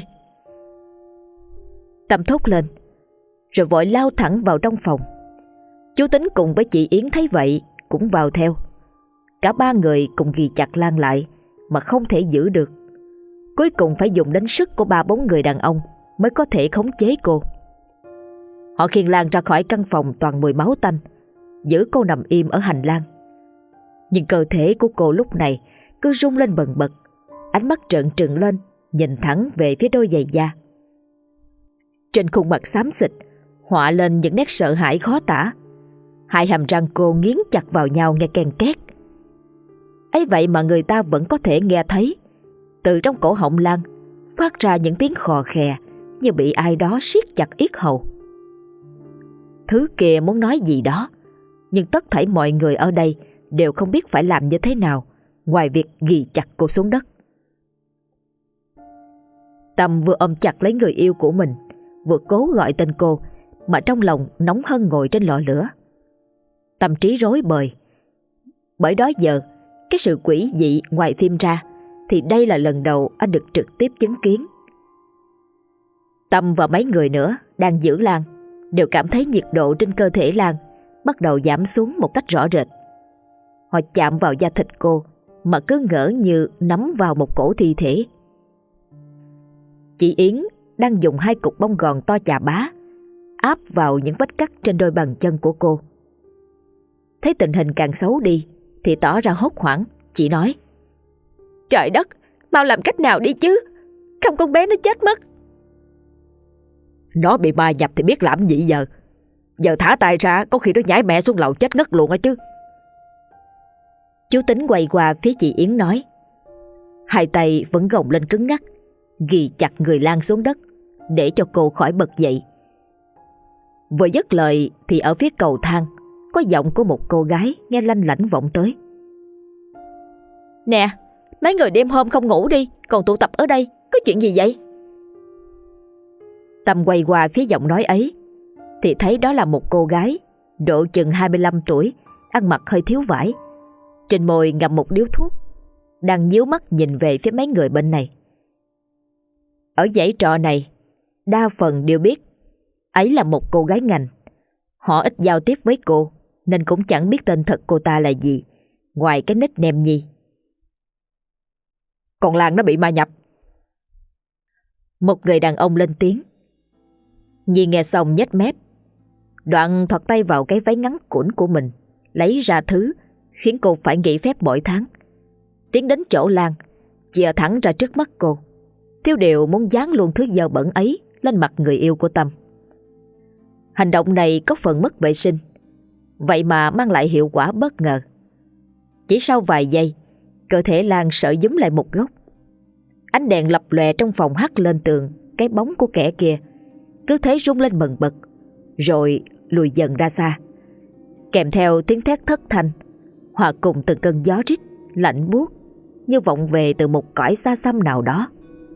Tâm thốt lên, rồi vội lao thẳng vào trong phòng. Chú Tính cùng với chị Yến thấy vậy cũng vào theo. Cả ba người cùng ghì chặt Lan lại mà không thể giữ được. Cuối cùng phải dùng đến sức của 3-4 người đàn ông mới có thể khống chế cô. Họ khiêng Lan ra khỏi căn phòng toàn mùi máu tanh, giữ cô nằm im ở hành lang. Nhưng cơ thể của cô lúc này cứ rung lên bần bật, ánh mắt trợn trừng lên, nhìn thẳng về phía đôi giày da. Trên khuôn mặt xám xịt họa lên những nét sợ hãi khó tả. Hai hàm răng cô nghiến chặt vào nhau nghe ken két. Ấy vậy mà người ta vẫn có thể nghe thấy từ trong cổ họng Lan phát ra những tiếng khò khè như bị ai đó siết chặt yết hầu. Thứ kia muốn nói gì đó, nhưng tất thảy mọi người ở đây đều không biết phải làm như thế nào ngoài việc ghì chặt cô xuống đất. Tâm vừa ôm chặt lấy người yêu của mình, vừa cố gọi tên cô, mà trong lòng nóng hơn ngồi trên lò lửa. Tâm trí rối bời, bởi đó giờ cái sự quỷ dị ngoài phim ra thì đây là lần đầu anh được trực tiếp chứng kiến. Tâm và mấy người nữa đang giữ Lan đều cảm thấy nhiệt độ trên cơ thể Lan bắt đầu giảm xuống một cách rõ rệt. Họ chạm vào da thịt cô mà cứ ngỡ như nắm vào một cổ thi thể. Chị Yến đang dùng 2 cục bông gòn to chà bá áp vào những vết cắt trên đôi bàn chân của cô. Thấy tình hình càng xấu đi thì tỏ ra hốt hoảng. Chị nói: "Trời đất, mau làm cách nào đi chứ, không con bé nó chết mất." Nó bị ma nhập thì biết làm gì giờ. Giờ thả tay ra có khi nó nhảy mẹ xuống lầu chết ngất luôn á chứ. Chú Tính quay qua phía chị Yến nói. Hai tay vẫn gồng lên cứng ngắc, ghì chặt người Lan xuống đất để cho cô khỏi bật dậy. Vừa dứt lời thì ở phía cầu thang có giọng của một cô gái nghe lanh lảnh vọng tới: "Nè, mấy người đêm hôm không ngủ đi, còn tụ tập ở đây, có chuyện gì vậy?" Tâm quay qua phía giọng nói ấy thì thấy đó là một cô gái độ chừng 25 tuổi, ăn mặc hơi thiếu vải, trên môi ngậm một điếu thuốc, đang nhíu mắt nhìn về phía mấy người bên này. Ở dãy trọ này đa phần đều biết ấy là một cô gái ngành. Họ ít giao tiếp với cô nên cũng chẳng biết tên thật cô ta là gì, ngoài cái nickname Nhi. "Còn Lan nó bị ma nhập." Một người đàn ông lên tiếng. Nhi nghe xong nhếch mép, đoạn thọt tay vào cái váy ngắn cũn của mình, lấy ra thứ khiến cô phải nghỉ phép mỗi tháng, tiến đến chỗ Lan, chìa thẳng ra trước mắt cô, thiếu điều muốn dán luôn thứ dơ bẩn ấy lên mặt người yêu của Tâm. Hành động này có phần mất vệ sinh, vậy mà mang lại hiệu quả bất ngờ. Chỉ sau vài giây, cơ thể Lan sỡ dúm lại một góc. Ánh đèn lập lòe trong phòng hắt lên tường cái bóng của kẻ kia, cứ thế rung lên bần bật, rồi lùi dần ra xa, kèm theo tiếng thét thất thanh, hòa cùng từng cơn gió rít lạnh buốt như vọng về từ một cõi xa xăm nào đó.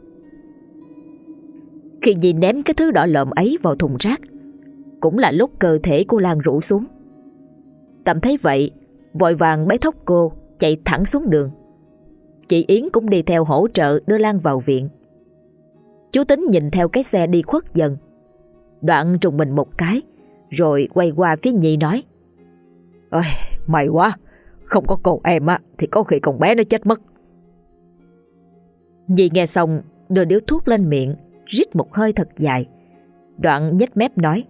Khi Nhi ném cái thứ đỏ lợm ấy vào thùng rác, cũng là lúc cơ thể cô Lan rũ xuống. Tâm thấy vậy, vội vàng bế thốc cô chạy thẳng xuống đường. Chị Yến cũng đi theo hỗ trợ đưa Lan vào viện. Chú Tính nhìn theo cái xe đi khuất dần, đoạn trùng mình một cái, rồi quay qua phía Nhi nói: "Ôi, may quá, không có cô em á thì có khi con bé nó chết mất." Nhi nghe xong đưa điếu thuốc lên miệng, rít một hơi thật dài, đoạn nhếch mép nói: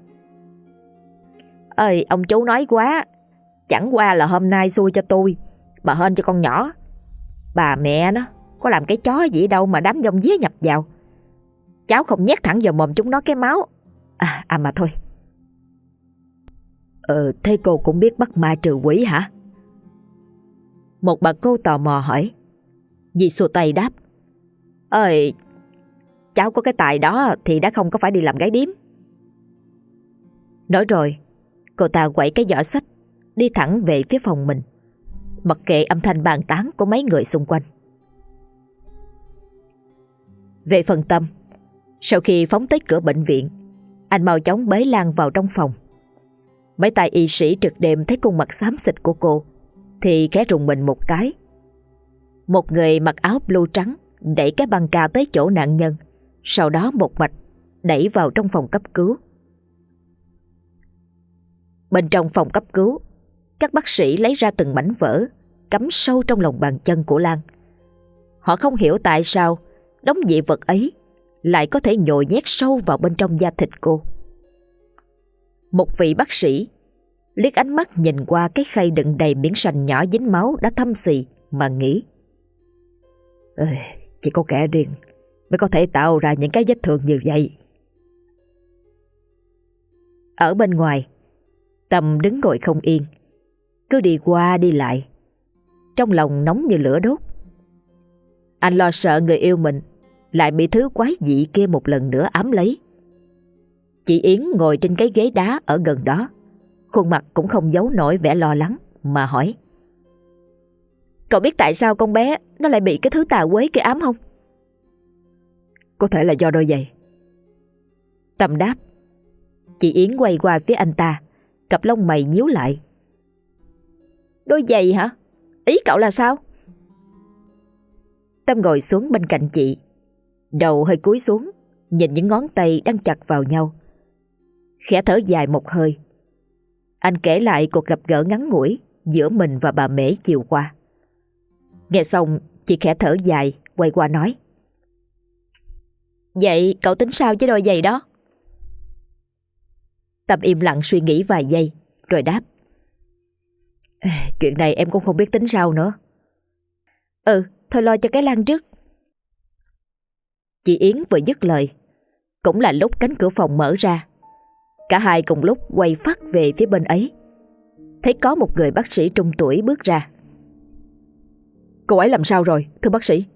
"Ơi, ông chú nói quá, chẳng qua là hôm nay xui cho tôi, mà hên cho con nhỏ. Bà mẹ nó có làm cái chó gì đâu mà đám dông día nhập vào. Cháu không nhét thẳng vào mồm chúng nó cái máu. Mà thôi." Thế cô cũng biết bắt ma trừ quỷ hả?" Một bà cô tò mò hỏi. Dì xua tay đáp: "Ơi, cháu có cái tài đó thì đã không có phải đi làm gái điếm." Nói rồi, cô ta quẩy cái giỏ xách, đi thẳng về phía phòng mình, mặc kệ âm thanh bàn tán của mấy người xung quanh. Về phần Tâm, sau khi phóng tới cửa bệnh viện, anh mau chóng bế Lan vào trong phòng. Mấy tay y sĩ trực đêm thấy khuôn mặt xám xịt của cô thì khẽ rùng mình một cái. Một người mặc áo blue trắng đẩy cái băng ca tới chỗ nạn nhân, sau đó một mạch đẩy vào trong phòng cấp cứu. Bên trong phòng cấp cứu, các bác sĩ lấy ra từng mảnh vỡ cắm sâu trong lòng bàn chân của Lan. Họ không hiểu tại sao đống dị vật ấy lại có thể nhồi nhét sâu vào bên trong da thịt cô. Một vị bác sĩ liếc ánh mắt nhìn qua cái khay đựng đầy miếng sành nhỏ dính máu đã thâm xì mà nghĩ: "Chỉ có kẻ điên mới có thể tạo ra những cái vết thương như vậy." Ở bên ngoài, Tâm đứng ngồi không yên, cứ đi qua đi lại, trong lòng nóng như lửa đốt. Anh lo sợ người yêu mình lại bị thứ quái dị kia một lần nữa ám lấy. Chị Yến ngồi trên cái ghế đá ở gần đó, khuôn mặt cũng không giấu nổi vẻ lo lắng mà hỏi: "Cậu biết tại sao con bé nó lại bị cái thứ tà quế kia ám không?" "Có thể là do đôi giày." Tâm đáp. Chị Yến quay qua phía anh ta, cặp lông mày nhíu lại. "Đôi giày hả? Ý cậu là sao?" Tâm ngồi xuống bên cạnh chị, đầu hơi cúi xuống, nhìn những ngón tay đang chặt vào nhau, khẽ thở dài một hơi. Anh kể lại cuộc gặp gỡ ngắn ngủi giữa mình và bà Mễ chiều qua. Nghe xong, chị khẽ thở dài, quay qua nói: "Vậy cậu tính sao với đôi giày đó?" Tâm im lặng suy nghĩ vài giây, rồi đáp: "Chuyện này em cũng không biết tính sao nữa." Thôi lo cho cái Lan trước." Chị Yến vừa dứt lời, cũng là lúc cánh cửa phòng mở ra. Cả hai cùng lúc quay phắt về phía bên ấy, thấy có một người bác sĩ trung tuổi bước ra. "Cô ấy làm sao rồi, thưa bác sĩ?"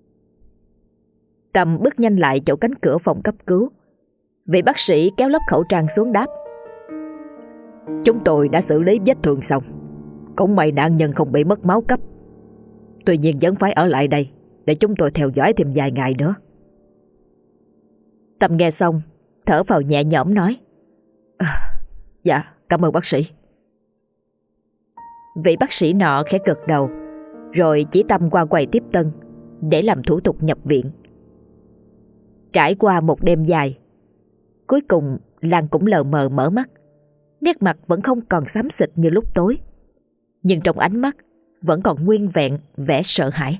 Tâm bước nhanh lại chỗ cánh cửa phòng cấp cứu. Vị bác sĩ kéo lớp khẩu trang xuống đáp: "Chúng tôi đã xử lý vết thương xong, cũng may nạn nhân không bị mất máu cấp. Tuy nhiên vẫn phải ở lại đây để chúng tôi theo dõi thêm vài ngày nữa." Tâm nghe xong, thở vào nhẹ nhõm nói: "Dạ, cảm ơn bác sĩ." Vị bác sĩ nọ khẽ gật đầu, rồi chỉ Tâm qua quầy tiếp tân để làm thủ tục nhập viện. Trải qua một đêm dài, cuối cùng Lan cũng lờ mờ mở mắt. Nét mặt vẫn không còn xám xịt như lúc tối, nhưng trong ánh mắt vẫn còn nguyên vẹn vẻ sợ hãi.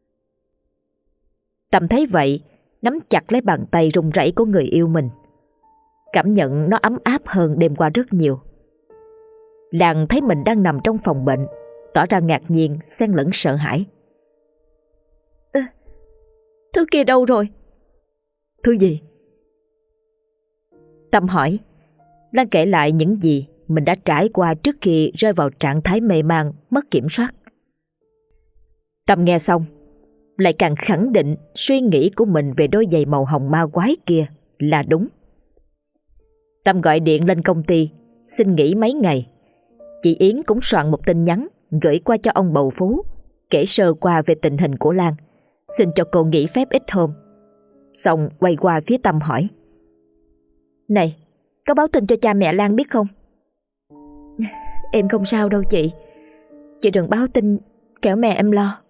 Tâm thấy vậy, nắm chặt lấy bàn tay run rẩy của người yêu mình, cảm nhận nó ấm áp hơn đêm qua rất nhiều. Lan thấy mình đang nằm trong phòng bệnh, tỏ ra ngạc nhiên xen lẫn sợ hãi. Thứ kia đâu rồi?" "Thứ gì?" Tâm hỏi. Lan kể lại những gì mình đã trải qua trước khi rơi vào trạng thái mê man, mất kiểm soát. Tâm nghe xong, lại càng khẳng định suy nghĩ của mình về đôi giày màu hồng ma quái kia là đúng. Tâm gọi điện lên công ty xin nghỉ mấy ngày. Chị Yến cũng soạn một tin nhắn gửi qua cho ông bầu Phú, kể sơ qua về tình hình của Lan, xin cho cô nghỉ phép ít hôm. Xong quay qua phía Tâm hỏi: "Này, có báo tin cho cha mẹ Lan biết không?" Em không sao đâu chị. Chị đừng báo tin, kẻo mẹ em lo.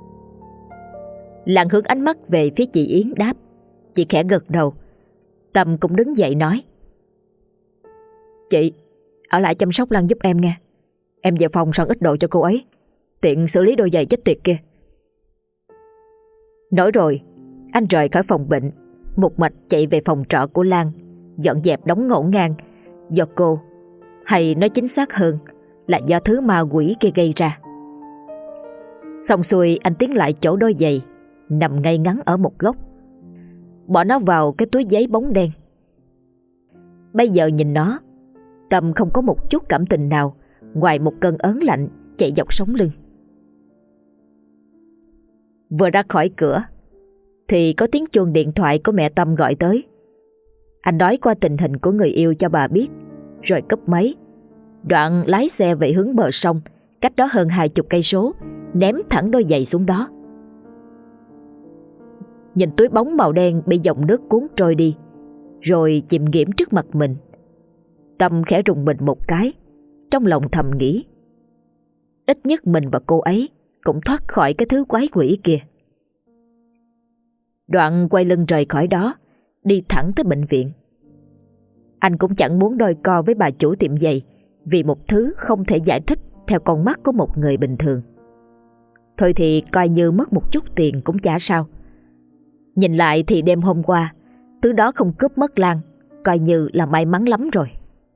Lan hướng ánh mắt về phía chị Yến đáp. Chị khẽ gật đầu. Tâm cũng đứng dậy nói: "Chị, ở lại chăm sóc Lan giúp em nghe. Em về phòng soạn ít đồ cho cô ấy, tiện xử lý đôi giày chết tiệt kia." Nói rồi, anh rời khỏi phòng bệnh, một mạch chạy về phòng trọ của Lan, dọn dẹp đống ngổn ngang do cô, hay nói chính xác hơn là do thứ ma quỷ kia gây ra. Xong xuôi, anh tiến lại chỗ đôi giày nằm ngay ngắn ở một góc, bỏ nó vào cái túi giấy bóng đen. Bây giờ nhìn nó, Tâm không có một chút cảm tình nào ngoài một cơn ớn lạnh chạy dọc sống lưng. Vừa ra khỏi cửa thì có tiếng chuông điện thoại của mẹ Tâm gọi tới. Anh nói qua tình hình của người yêu cho bà biết, rồi cúp máy, đoạn lái xe về hướng bờ sông cách đó hơn 20 cây số, ném thẳng đôi giày xuống đó. Nhìn túi bóng màu đen bị dòng nước cuốn trôi đi, rồi chìm nghiễm trước mặt mình, Tâm khẽ rùng mình một cái, trong lòng thầm nghĩ: ít nhất mình và cô ấy cũng thoát khỏi cái thứ quái quỷ kia. Đoạn quay lưng rời khỏi đó, đi thẳng tới bệnh viện. Anh cũng chẳng muốn đôi co với bà chủ tiệm giày vì một thứ không thể giải thích theo con mắt của một người bình thường. Thôi thì coi như mất một chút tiền cũng chả sao. Nhìn lại thì đêm hôm qua, thứ đó không cướp mất Lan, coi như là may mắn lắm rồi.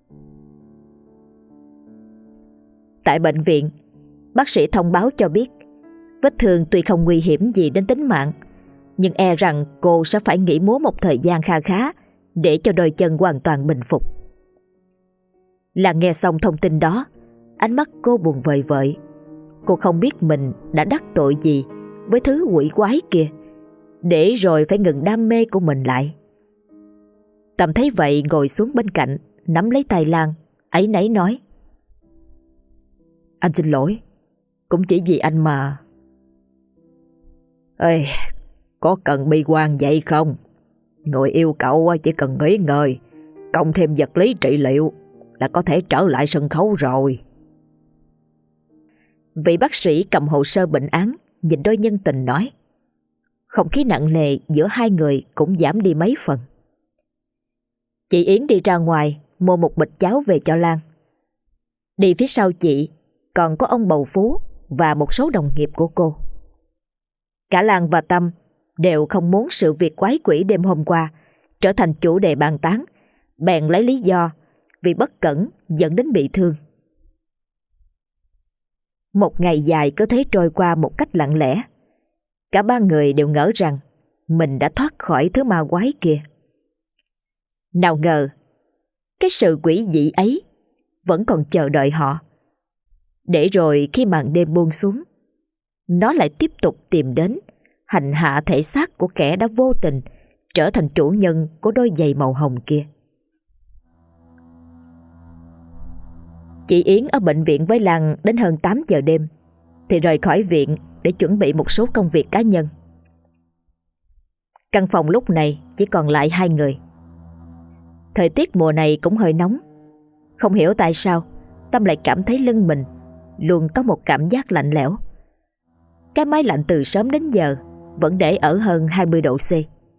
Tại bệnh viện, bác sĩ thông báo cho biết vết thương tuy không nguy hiểm gì đến tính mạng, nhưng e rằng cô sẽ phải nghỉ múa một thời gian kha khá để cho đôi chân hoàn toàn bình phục. Lan nghe xong thông tin đó, ánh mắt cô buồn vời vợi. Cô không biết mình đã đắc tội gì với thứ quỷ quái kia, để rồi phải ngừng đam mê của mình lại. Tâm thấy vậy ngồi xuống bên cạnh, nắm lấy tay Lan, áy náy nói: "Anh xin lỗi, cũng chỉ vì anh mà." "Ê, có cần bi quan vậy không? Người yêu cậu chỉ cần nghỉ ngơi, cộng thêm vật lý trị liệu là có thể trở lại sân khấu rồi." Vị bác sĩ cầm hồ sơ bệnh án nhìn đôi nhân tình nói. Không khí nặng nề giữa hai người cũng giảm đi mấy phần. Chị Yến đi ra ngoài mua một bịch cháo về cho Lan. Đi phía sau chị còn có ông bầu Phú và một số đồng nghiệp của cô. Cả Lan và Tâm đều không muốn sự việc quái quỷ đêm hôm qua trở thành chủ đề bàn tán, bèn lấy lý do vì bất cẩn dẫn đến bị thương. Một ngày dài cứ thế trôi qua một cách lặng lẽ. Cả ba người đều ngỡ rằng mình đã thoát khỏi thứ ma quái kia. Nào ngờ, cái sự quỷ dị ấy vẫn còn chờ đợi họ. Để rồi khi màn đêm buông xuống, nó lại tiếp tục tìm đến, hành hạ thể xác của kẻ đã vô tình trở thành chủ nhân của đôi giày màu hồng kia. Chị Yến ở bệnh viện với Lan đến hơn 8 giờ đêm thì rời khỏi viện để chuẩn bị một số công việc cá nhân. Căn phòng lúc này chỉ còn lại hai người. Thời tiết mùa này cũng hơi nóng. Không hiểu tại sao Tâm lại cảm thấy lưng mình luôn có một cảm giác lạnh lẽo. Cái máy lạnh từ sớm đến giờ vẫn để ở hơn 20 độ C.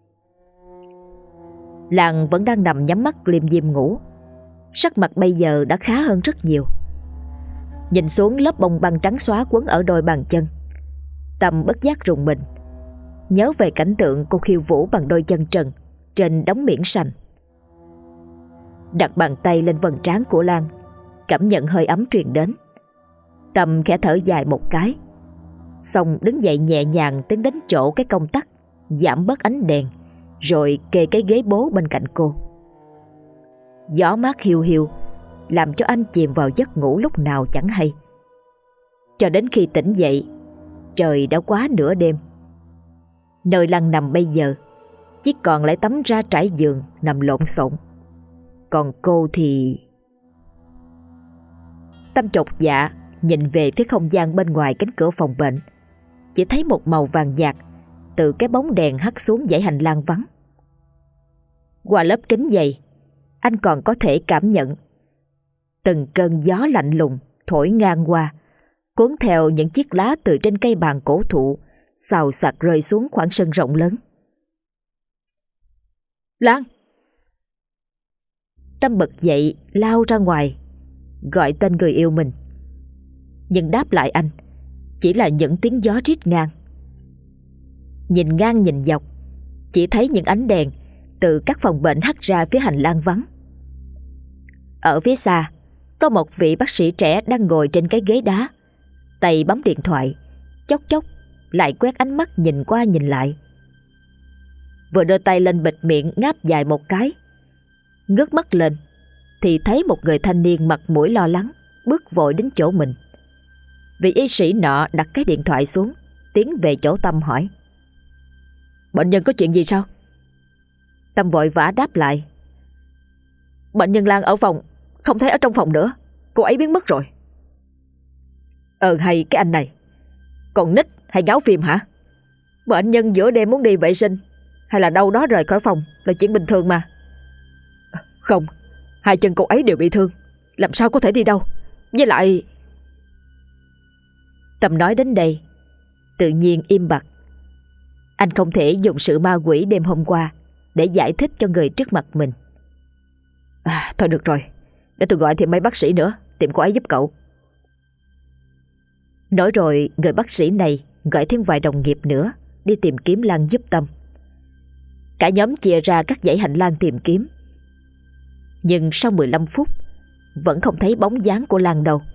Lan vẫn đang nằm nhắm mắt liêm diêm ngủ. Sắc mặt bây giờ đã khá hơn rất nhiều. Nhìn xuống lớp bông băng trắng xóa quấn ở đôi bàn chân, Tâm bất giác rùng mình, nhớ về cảnh tượng cô khiêu vũ bằng đôi chân trần trên đống miễn sành. Đặt bàn tay lên vầng trán của Lan, cảm nhận hơi ấm truyền đến. Tâm khẽ thở dài một cái, xong đứng dậy nhẹ nhàng tiến đến chỗ cái công tắc, giảm bớt ánh đèn, rồi kê cái ghế bố bên cạnh cô. Gió mát hiu hiu làm cho anh chìm vào giấc ngủ lúc nào chẳng hay. Cho đến khi tỉnh dậy, trời đã quá nửa đêm. Nơi Lan nằm bây giờ chỉ còn lại tấm ra trải giường nằm lộn xộn. Còn cô thì... Tâm chột dạ nhìn về phía không gian bên ngoài cánh cửa phòng bệnh, chỉ thấy một màu vàng nhạt từ cái bóng đèn hắt xuống dãy hành lang vắng. Qua lớp kính dày, anh còn có thể cảm nhận từng cơn gió lạnh lùng thổi ngang qua, cuốn theo những chiếc lá từ trên cây bàn cổ thụ xào xạc rơi xuống khoảng sân rộng lớn. Lan! Tâm bật dậy lao ra ngoài, gọi tên người yêu mình. Nhưng đáp lại anh chỉ là những tiếng gió rít ngang. Nhìn ngang nhìn dọc, chỉ thấy những ánh đèn từ các phòng bệnh hắt ra phía hành lang vắng. Ở phía xa, có một vị bác sĩ trẻ đang ngồi trên cái ghế đá, tay bấm điện thoại, chốc chốc lại quét ánh mắt nhìn qua nhìn lại. Vừa đưa tay lên bịt miệng ngáp dài một cái, ngước mắt lên thì thấy một người thanh niên mặt mũi lo lắng bước vội đến chỗ mình. Vị y sĩ nọ đặt cái điện thoại xuống, tiến về chỗ Tâm hỏi: Bệnh nhân có chuyện gì sao? Tâm vội vã đáp lại: Bệnh nhân Lan ở phòng, không thấy ở trong phòng nữa, cô ấy biến mất rồi. Hay cái anh này, còn nít hay ngáo phim hả? Bệnh nhân giữa đêm muốn đi vệ sinh hay là đâu đó rời khỏi phòng là chuyện bình thường mà. Không, hai chân cô ấy đều bị thương, làm sao có thể đi đâu? Với lại... Tâm nói đến đây tự nhiên im bặt. Anh không thể dùng sự ma quỷ đêm hôm qua để giải thích cho người trước mặt mình. Thôi được rồi, để tôi gọi thêm mấy bác sĩ nữa tìm cô ấy giúp cậu. Nói rồi người bác sĩ này gọi thêm vài đồng nghiệp nữa đi tìm kiếm Lan giúp Tâm. Cả nhóm chia ra các dãy hành lang tìm kiếm. Nhưng sau 15 phút vẫn không thấy bóng dáng của Lan đâu.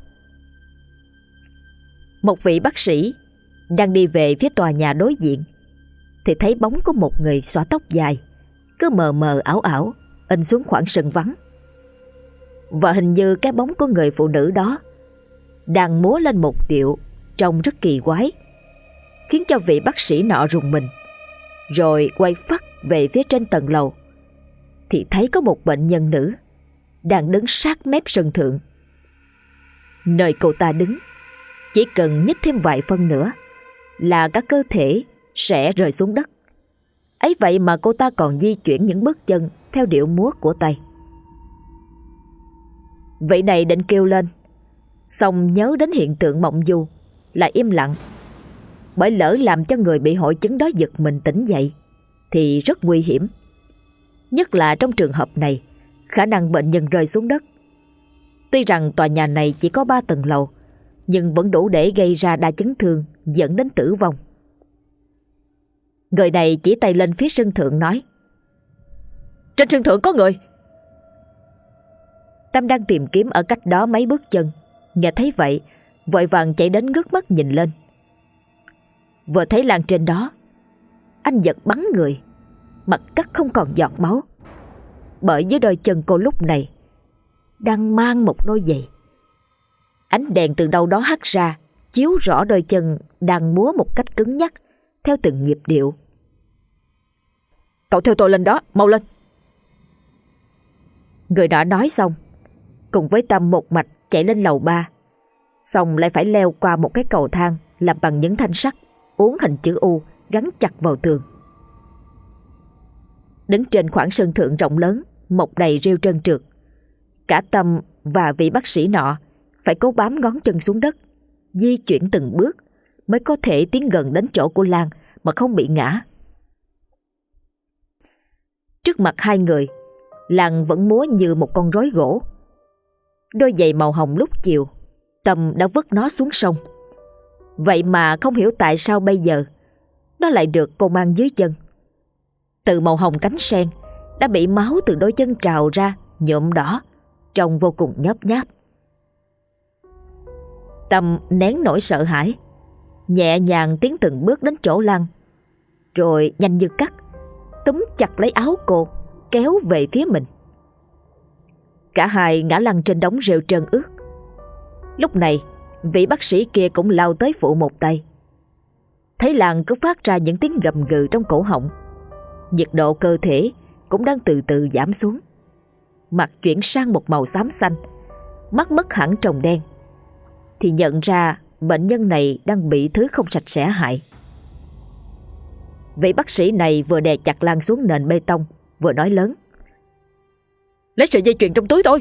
Một vị bác sĩ đang đi về phía tòa nhà đối diện thì thấy bóng có một người xõa tóc dài, cứ mờ mờ ảo ảo in xuống khoảng sân vắng. Và hình như cái bóng của người phụ nữ đó đang múa lên một điệu trông rất kỳ quái, khiến cho vị bác sĩ nọ rùng mình. Rồi quay phắt về phía trên tầng lầu thì thấy có một bệnh nhân nữ đang đứng sát mép sân thượng. Nơi cô ta đứng, chỉ cần nhích thêm vài phân nữa là cả cơ thể sẽ rơi xuống đất. Ấy vậy mà cô ta còn di chuyển những bước chân theo điệu múa của tay. Vị này định kêu lên, xong nhớ đến hiện tượng mộng du, lại im lặng. Bởi lỡ làm cho người bị hội chứng đó giật mình tỉnh dậy thì rất nguy hiểm. Nhất là trong trường hợp này, khả năng bệnh nhân rơi xuống đất. Tuy rằng tòa nhà này chỉ có 3 tầng lầu, nhưng vẫn đủ để gây ra đa chấn thương dẫn đến tử vong. Người này chỉ tay lên phía sân thượng nói: Trên sân thượng có người. Tâm đang tìm kiếm ở cách đó mấy bước chân, nghe thấy vậy vội vàng chạy đến ngước mắt nhìn lên. Vừa thấy Lan trên đó, anh giật bắn người, mặt cắt không còn giọt máu. Bởi dưới đôi chân cô lúc này đang mang một đôi giày. Ánh đèn từ đâu đó hắt ra, chiếu rõ đôi chân đang múa một cách cứng nhắc theo từng nhịp điệu. Cậu theo tôi lên đó, mau lên. Người đó nói xong, cùng với Tâm một mạch chạy lên lầu 3, xong lại phải leo qua một cái cầu thang làm bằng những thanh sắt uốn hình chữ U gắn chặt vào tường. Đứng trên khoảng sân thượng rộng lớn mọc đầy rêu trơn trượt, cả Tâm và vị bác sĩ nọ phải cố bám ngón chân xuống đất, di chuyển từng bước mới có thể tiến gần đến chỗ của Lan mà không bị ngã. Trước mặt hai người, Lan vẫn múa như một con rối gỗ. Đôi giày màu hồng lúc chiều, Tâm đã vứt nó xuống sông. Vậy mà không hiểu tại sao bây giờ nó lại được cô mang dưới chân. Từ màu hồng cánh sen đã bị máu từ đôi chân trào ra nhuộm đỏ, trông vô cùng nhớp nháp. Tâm nén nỗi sợ hãi, nhẹ nhàng tiến từng bước đến chỗ Lan, rồi nhanh như cắt túm chặt lấy áo cô, kéo về phía mình. Cả hai ngã lăn trên đống rêu trơn ướt. Lúc này vị bác sĩ kia cũng lao tới phụ một tay. Thấy Lan cứ phát ra những tiếng gầm gừ trong cổ họng, nhiệt độ cơ thể cũng đang từ từ giảm xuống. Mặt chuyển sang một màu xám xanh, mắt mất hẳn tròng đen, thì nhận ra bệnh nhân này đang bị thứ không sạch sẽ hại. Vị bác sĩ này vừa đè chặt Lan xuống nền bê tông, vừa nói lớn: Lấy sợi dây chuyền trong túi tôi.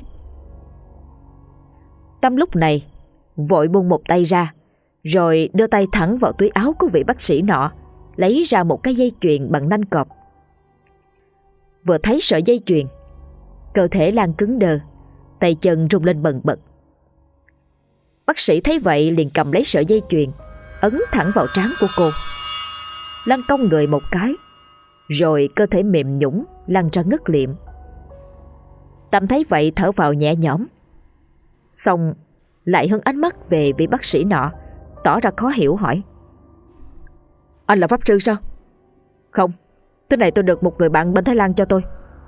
Tâm lúc này vội buông một tay ra, rồi đưa tay thẳng vào túi áo của vị bác sĩ nọ, lấy ra một cái dây chuyền bằng nanh cọp. Vừa thấy sợi dây chuyền, cơ thể Lan cứng đờ, tay chân rung lên bần bật. Bác sĩ thấy vậy liền cầm lấy sợi dây chuyền, ấn thẳng vào trán của cô. Lan cong người một cái, rồi cơ thể mềm nhũn lăn ra ngất liệm. Tâm thấy vậy thở vào nhẹ nhõm, xong lại hướng ánh mắt về vị bác sĩ nọ, tỏ ra khó hiểu hỏi: Anh là pháp sư sao? Không, thứ này tôi được một người bạn bên Thái Lan cho tôi.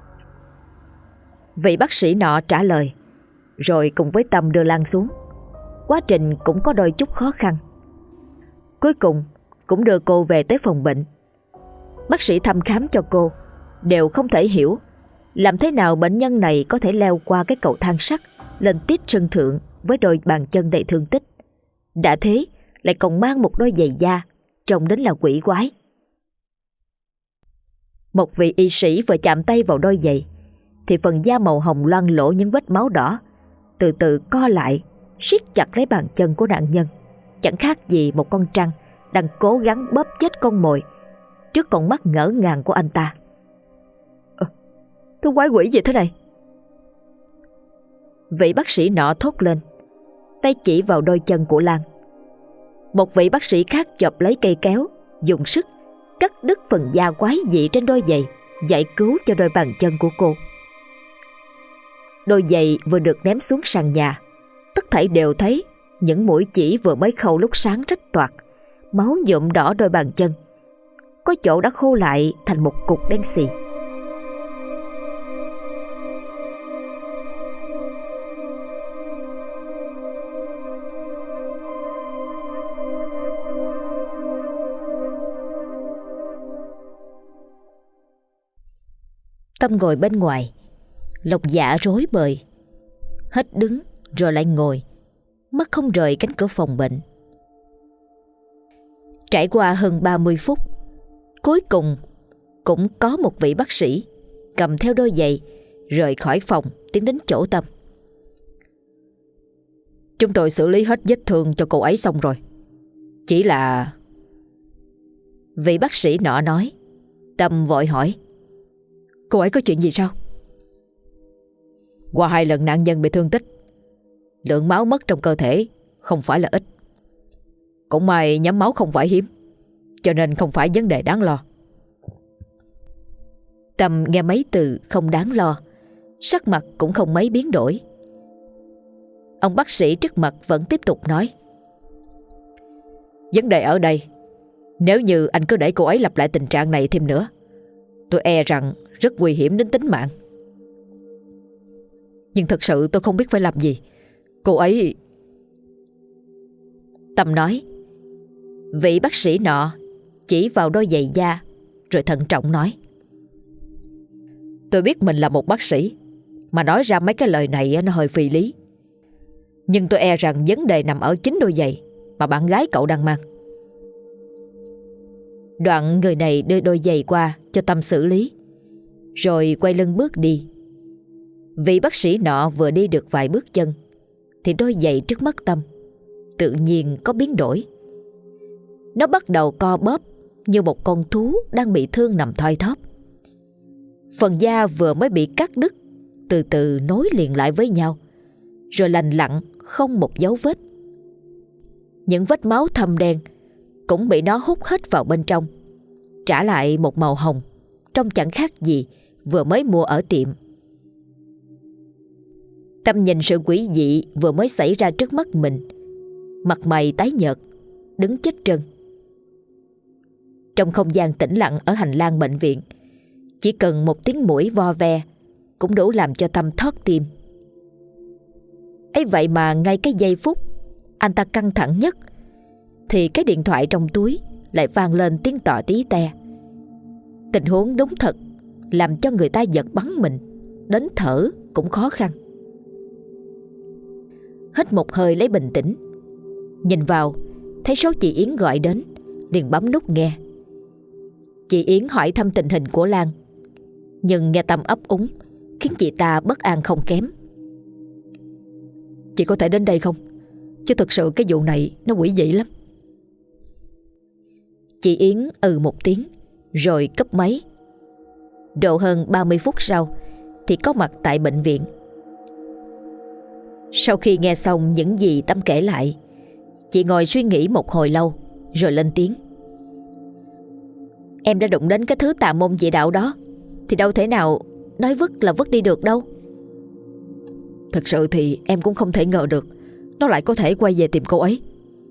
Vị bác sĩ nọ trả lời, rồi cùng với Tâm đưa Lan xuống. Quá trình cũng có đôi chút khó khăn. Cuối cùng cũng đưa cô về tới phòng bệnh. Bác sĩ thăm khám cho cô đều không thể hiểu làm thế nào bệnh nhân này có thể leo qua cái cầu thang sắt lên tiết sân thượng với đôi bàn chân đầy thương tích. Đã thế lại còn mang một đôi giày da trông đến là quỷ quái. Một vị y sĩ vừa chạm tay vào đôi giày thì phần da màu hồng loang lổ những vết máu đỏ, từ từ co lại siết chặt lấy bàn chân của nạn nhân, chẳng khác gì một con trăng đang cố gắng bóp chết con mồi trước con mắt ngỡ ngàng của anh ta. Thứ quái quỷ gì thế này? Vị bác sĩ nọ thốt lên, tay chỉ vào đôi chân của Lan. Một vị bác sĩ khác chộp lấy cây kéo, dùng sức cắt đứt phần da quái dị trên đôi giày, giải cứu cho đôi bàn chân của cô. Đôi giày vừa được ném xuống sàn nhà, tất thảy đều thấy những mũi chỉ vừa mới khâu lúc sáng rách toạc, máu nhuộm đỏ đôi bàn chân, có chỗ đã khô lại thành một cục đen xì. Tâm ngồi bên ngoài, lòng dạ rối bời, hết đứng rồi lại ngồi, mắt không rời cánh cửa phòng bệnh. Trải qua hơn 30 phút, cuối cùng cũng có một vị bác sĩ cầm theo đôi giày rời khỏi phòng tiến đến chỗ Tâm. Chúng tôi xử lý hết vết thương cho cô ấy xong rồi. Chỉ là... Vị bác sĩ nọ nói. Tâm vội hỏi: Cô ấy có chuyện gì sao? Qua 2 lần nạn nhân bị thương tích, lượng máu mất trong cơ thể không phải là ít. Cũng may nhóm máu không phải hiếm, cho nên không phải vấn đề đáng lo. Tâm nghe mấy từ không đáng lo, sắc mặt cũng không mấy biến đổi. Ông bác sĩ trước mặt vẫn tiếp tục nói: Vấn đề ở đây, nếu như anh cứ để cô ấy lặp lại tình trạng này thêm nữa, tôi e rằng rất nguy hiểm đến tính mạng. Nhưng thật sự tôi không biết phải làm gì. Cô ấy... Tâm nói. Vị bác sĩ nọ chỉ vào đôi giày da rồi thận trọng nói: Tôi biết mình là một bác sĩ, mà nói ra mấy cái lời này nó hơi phi lý. Nhưng tôi e rằng vấn đề nằm ở chính đôi giày mà bạn gái cậu đang mang. Đoạn người này đưa đôi giày qua cho Tâm xử lý, rồi quay lưng bước đi. Vị bác sĩ nọ vừa đi được vài bước chân thì đôi giày trước mắt Tâm tự nhiên có biến đổi. Nó bắt đầu co bóp như một con thú đang bị thương nằm thoi thóp. Phần da vừa mới bị cắt đứt từ từ nối liền lại với nhau, rồi lành lặn không một dấu vết. Những vết máu thâm đen cũng bị nó hút hết vào bên trong, trả lại một màu hồng trông chẳng khác gì vừa mới mua ở tiệm. Tâm nhìn sự quỷ dị vừa mới xảy ra trước mắt mình, mặt mày tái nhợt, đứng chết trân. Trong không gian tĩnh lặng ở hành lang bệnh viện, chỉ cần một tiếng muỗi vo ve cũng đủ làm cho Tâm thót tim. Ấy vậy mà ngay cái giây phút anh ta căng thẳng nhất thì cái điện thoại trong túi lại vang lên tiếng tọ tí te. Tình huống đúng thật làm cho người ta giật bắn mình, đến thở cũng khó khăn. Hít một hơi lấy bình tĩnh, Nhìn vào, thấy số chị Yến gọi đến, liền bấm nút nghe. Chị Yến hỏi thăm tình hình của Lan, nhưng nghe Tâm ấp úng khiến chị ta bất an không kém. Chị có thể đến đây không? Chứ thực sự cái vụ này nó quỷ dị lắm. Chị Yến một tiếng rồi cúp máy. Độ hơn 30 phút sau thì có mặt tại bệnh viện. Sau khi nghe xong những gì Tâm kể lại, chị ngồi suy nghĩ một hồi lâu rồi lên tiếng. Em đã đụng đến cái thứ tà môn dị đạo đó thì đâu thể nào nói vứt là vứt đi được đâu. Thật sự thì em cũng không thể ngờ được nó lại có thể quay về tìm cô ấy.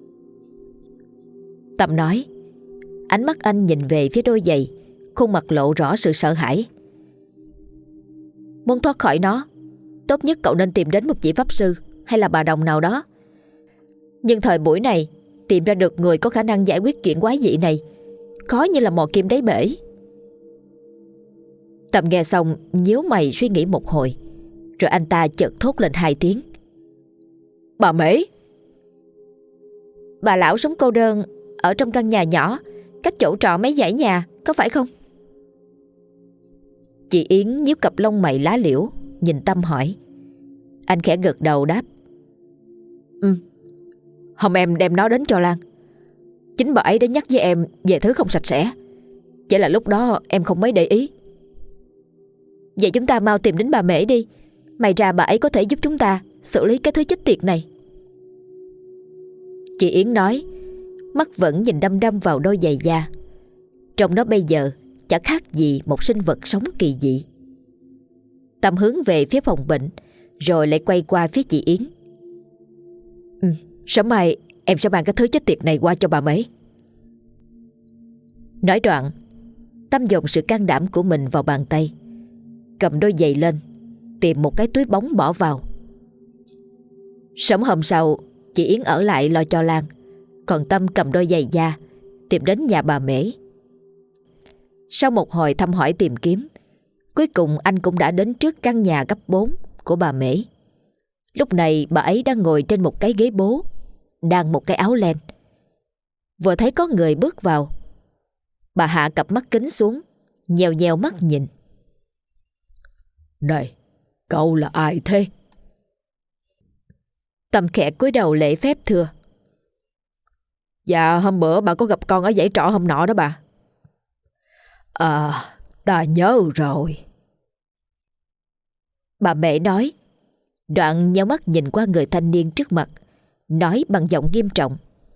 Tâm nói. Ánh mắt anh nhìn về phía đôi giày, khuôn mặt lộ rõ sự sợ hãi. Muốn thoát khỏi nó, tốt nhất cậu nên tìm đến một vị pháp sư hay là bà đồng nào đó. Nhưng thời buổi này, tìm ra được người có khả năng giải quyết chuyện quái dị này khó như là mò kim đáy bể. Tâm nghe xong nhíu mày suy nghĩ một hồi, rồi anh ta chợt thốt lên 2 tiếng. Bà Mễ! Bà lão sống cô đơn ở trong căn nhà nhỏ cách chỗ trọ mấy dãy nhà, có phải không? Chị Yến nhíu cặp lông mày lá liễu, nhìn Tâm hỏi. Anh khẽ gật đầu đáp. Hôm em đem nó đến cho Lan. Chính bà ấy đã nhắc với em về thứ không sạch sẽ. Chỉ là lúc đó em không mấy để ý. Vậy chúng ta mau tìm đến bà Mễ đi. May ra bà ấy có thể giúp chúng ta xử lý cái thứ chết tiệt này. Chị Yến nói, mắt vẫn nhìn đăm đăm vào đôi giày da. Trong nó bây giờ chẳng khác gì một sinh vật sống kỳ dị. Tâm hướng về phía phòng bệnh, rồi lại quay qua phía chị Yến. Sớm mai em sẽ mang cái thứ chết tiệt này qua cho bà Mễ. Nói đoạn, Tâm dồn sự can đảm của mình vào bàn tay, cầm đôi giày lên, tìm một cái túi bóng bỏ vào. Sớm hôm sau, chị Yến ở lại lo cho Lan, còn Tâm cầm đôi giày da tìm đến nhà bà Mễ. Sau một hồi thăm hỏi tìm kiếm, cuối cùng anh cũng đã đến trước căn nhà cấp 4 của bà Mễ. Lúc này bà ấy đang ngồi trên một cái ghế bố, đan một cái áo len. Vừa thấy có người bước vào, bà hạ cặp mắt kính xuống, nhèo nhèo mắt nhìn. Này, cậu là ai thế? Tâm khẽ cúi đầu lễ phép thưa. Dạ hôm bữa bà có gặp con ở dãy trọ hôm nọ đó bà. Ta nhớ rồi. Bà Mẹ nói, đoạn nheo mắt nhìn qua người thanh niên trước mặt, nói bằng giọng nghiêm trọng.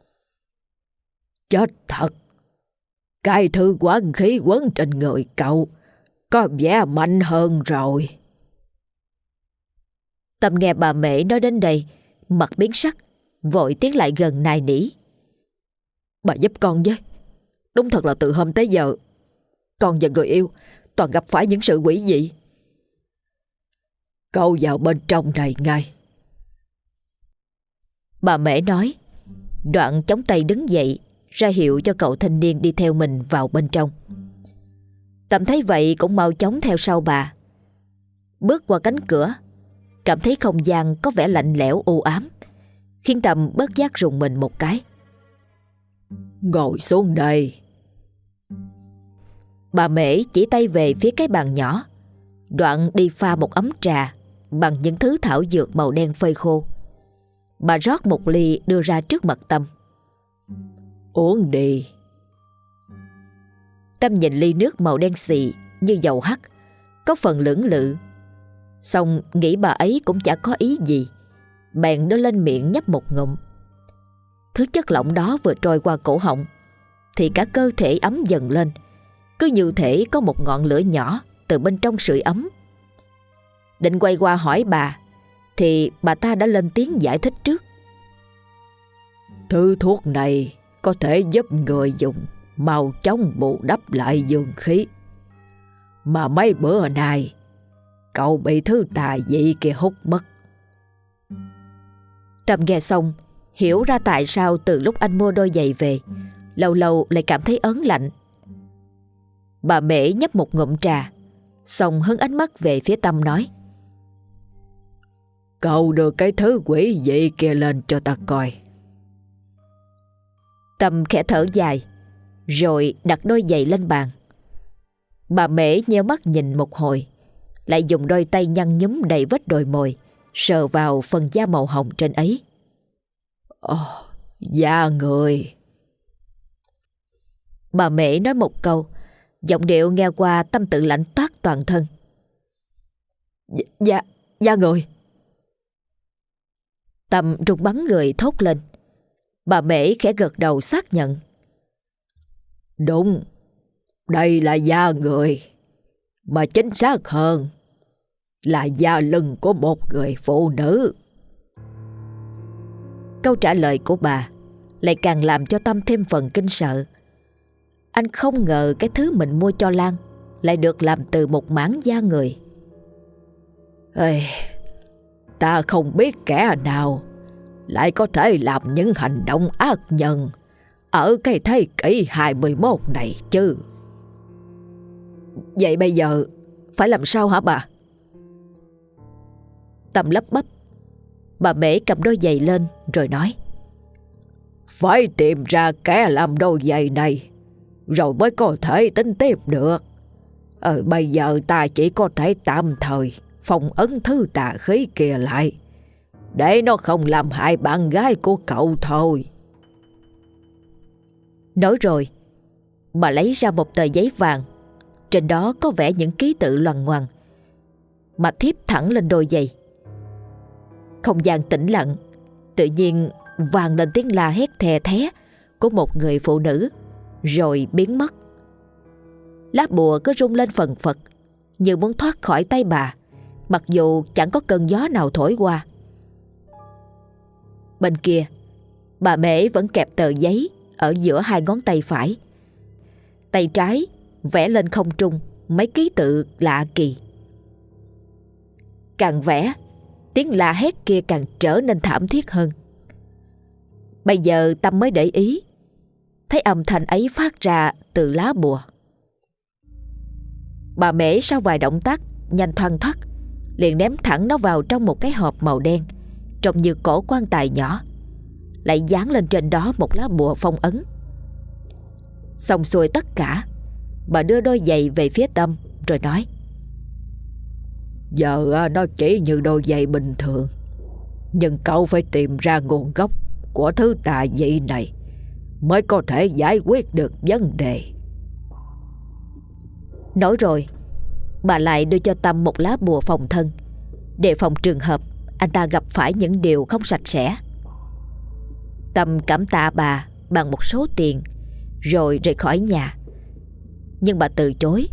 Chết thật, cái thứ quán khí quấn trên người cậu có vẻ mạnh hơn rồi. Tâm nghe bà Mẹ nói đến đây, mặt biến sắc, vội tiến lại gần nài nỉ. Bà giúp con với. Đúng thật là từ hôm tới giờ, con và người yêu toàn gặp phải những sự quỷ dị. Cậu vào bên trong này ngay. Bà Mẹ nói, đoạn chống tay đứng dậy, ra hiệu cho cậu thanh niên đi theo mình vào bên trong. Tâm thấy vậy cũng mau chóng theo sau bà. Bước qua cánh cửa, cảm thấy không gian có vẻ lạnh lẽo u ám, khiến Tâm bớt giác rùng mình một cái. Ngồi xuống đây. Bà Mễ chỉ tay về phía cái bàn nhỏ, đoạn đi pha một ấm trà bằng những thứ thảo dược màu đen phơi khô. Bà rót một ly đưa ra trước mặt Tâm. Uống đi. Tâm nhìn ly nước màu đen xì như dầu hắt, có phần lưỡng lự. Xong nghĩ bà ấy cũng chả có ý gì, bèn đưa lên miệng nhấp một ngụm. Thứ chất lỏng đó vừa trôi qua cổ họng thì cả cơ thể ấm dần lên, cứ như thể có một ngọn lửa nhỏ từ bên trong sưởi ấm. Định quay qua hỏi bà thì bà ta đã lên tiếng giải thích trước. Thứ thuốc này có thể giúp người dùng mau chóng bù đắp lại dương khí. Mà mấy bữa nay cậu bị thứ tà dị kia hút mất. Tâm nghe xong hiểu ra tại sao từ lúc anh mua đôi giày về, lâu lâu lại cảm thấy ớn lạnh. Bà Mễ nhấp một ngụm trà, xong hướng ánh mắt về phía Tâm nói. Cậu đưa cái thứ quỷ dị kia lên cho ta coi. Tâm khẽ thở dài, rồi đặt đôi giày lên bàn. Bà Mễ nheo mắt nhìn một hồi, lại dùng đôi tay nhăn nhúm đầy vết đồi mồi sờ vào phần da màu hồng trên ấy. Da người. Bà Mễ nói một câu, giọng điệu nghe qua Tâm tự lạnh toát toàn thân. Da người. Tâm run bắn người thốt lên. Bà Mễ khẽ gật đầu xác nhận. Đúng, đây là da người, mà chính xác hơn là da lưng của một người phụ nữ. Câu trả lời của bà lại càng làm cho Tâm thêm phần kinh sợ. Anh không ngờ cái thứ mình mua cho Lan lại được làm từ một mảng da người. Ta không biết kẻ nào lại có thể làm những hành động ác nhân ở cái thế kỷ 21 này chứ. Vậy bây giờ phải làm sao hả bà? Tâm lắp bắp. Bà Mễ cầm đôi giày lên rồi nói. Phải tìm ra kẻ làm đôi giày này rồi mới có thể tính tiếp được. Bây giờ ta chỉ có thể tạm thời phong ấn thứ tà khí kia lại, để nó không làm hại bạn gái của cậu thôi. Nói rồi, bà lấy ra một tờ giấy vàng, trên đó có vẽ những ký tự loằng ngoằng, mà thiếp thẳng lên đôi giày. Không gian tĩnh lặng, tự nhiên vang lên tiếng la hét thè thé của một người phụ nữ, rồi biến mất. Lá bùa cứ rung lên phần phật, như muốn thoát khỏi tay bà, mặc dù chẳng có cơn gió nào thổi qua. Bên kia, bà Mễ vẫn kẹp tờ giấy ở giữa hai ngón tay phải. Tay trái vẽ lên không trung mấy ký tự lạ kỳ. Càng vẽ, tiếng la hét kia càng trở nên thảm thiết hơn. Bây giờ Tâm mới để ý, thấy âm thanh ấy phát ra từ lá bùa. Bà Mễ sau vài động tác nhanh thoăn thoắt liền ném thẳng nó vào trong một cái hộp màu đen, trông như cổ quan tài nhỏ, lại dán lên trên đó một lá bùa phong ấn. Xong xuôi tất cả, bà đưa đôi giày về phía Tâm rồi nói. Giờ nó chỉ như đôi giày bình thường, nhưng cậu phải tìm ra nguồn gốc của thứ tà dị này mới có thể giải quyết được vấn đề. Nói rồi, bà lại đưa cho Tâm một lá bùa phòng thân, đề phòng trường hợp anh ta gặp phải những điều không sạch sẽ. Tâm cảm tạ bà bằng một số tiền rồi rời khỏi nhà. Nhưng bà từ chối.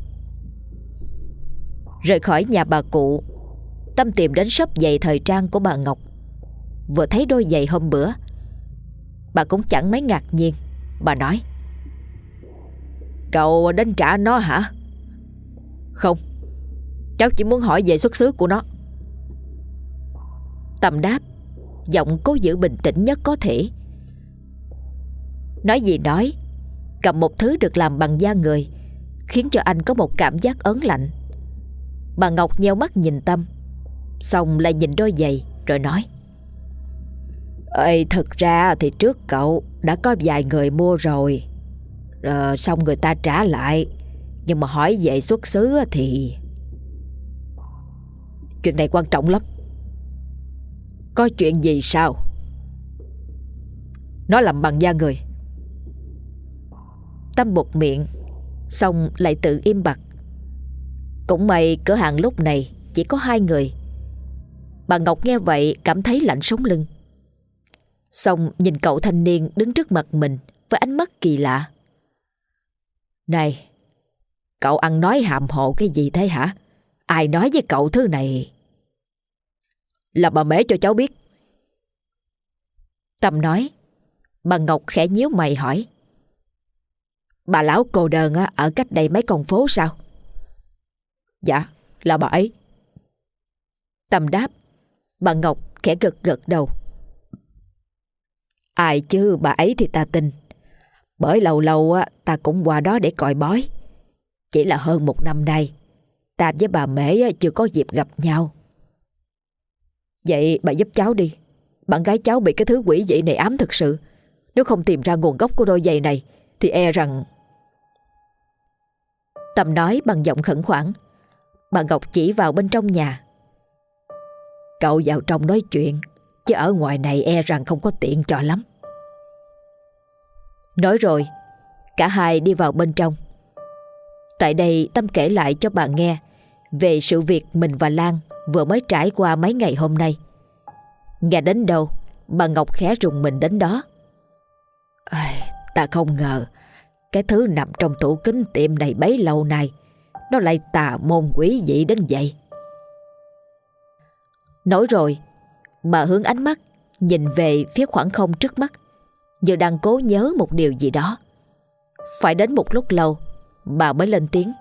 Rời khỏi nhà bà cụ, Tâm tìm đến shop giày thời trang của bà Ngọc. Vừa thấy đôi giày hôm bữa, bà cũng chẳng mấy ngạc nhiên. Bà nói. Cậu đến trả nó hả? Không, cháu chỉ muốn hỏi về xuất xứ của nó. Tâm đáp, giọng cố giữ bình tĩnh nhất có thể. Nói gì nói, cầm một thứ được làm bằng da người khiến cho anh có một cảm giác ớn lạnh. Bà Ngọc nheo mắt nhìn Tâm, xong lại nhìn đôi giày rồi nói. Thực ra thì trước cậu đã có vài người mua rồi, xong người ta trả lại. Nhưng mà hỏi về xuất xứ thì chuyện này quan trọng lắm. Có chuyện gì sao? Nó làm bằng da người. Tâm buột miệng, xong lại tự im bặt. Cũng may cửa hàng lúc này chỉ có hai người. Bà Ngọc nghe vậy cảm thấy lạnh sống lưng, xong nhìn cậu thanh niên đứng trước mặt mình với ánh mắt kỳ lạ. Này, cậu ăn nói hàm hồ cái gì thế hả? Ai nói với cậu thứ này? Là bà Mễ cho cháu biết. Tâm nói. Bà Ngọc khẽ nhíu mày hỏi. Bà lão cô đơn ở cách đây mấy con phố sao? Dạ, là bà ấy. Tâm đáp. Bà Ngọc khẽ gật gật đầu. Ai chứ bà ấy thì ta tin, bởi lâu lâu ta cũng qua đó để coi bói. Chỉ là hơn 1 năm nay ta với bà Mễ chưa có dịp gặp nhau. Vậy bà giúp cháu đi. Bạn gái cháu bị cái thứ quỷ dị này ám thực sự. Nếu không tìm ra nguồn gốc của đôi giày này thì e rằng... Tâm nói bằng giọng khẩn khoản. Bà Ngọc chỉ vào bên trong nhà. Cậu vào trong nói chuyện, chứ ở ngoài này e rằng không có tiện cho lắm. Nói rồi, cả hai đi vào bên trong. Tại đây Tâm kể lại cho bà nghe về sự việc mình và Lan vừa mới trải qua mấy ngày hôm nay. Nghe đến đâu, bà Ngọc khẽ rùng mình đến đó. Ta không ngờ cái thứ nằm trong tủ kính tiệm này bấy lâu nay nó lại tà môn quỷ dị đến vậy. Nói rồi, bà hướng ánh mắt nhìn về phía khoảng không trước mắt, như đang cố nhớ một điều gì đó. Phải đến một lúc lâu, bà mới lên tiếng.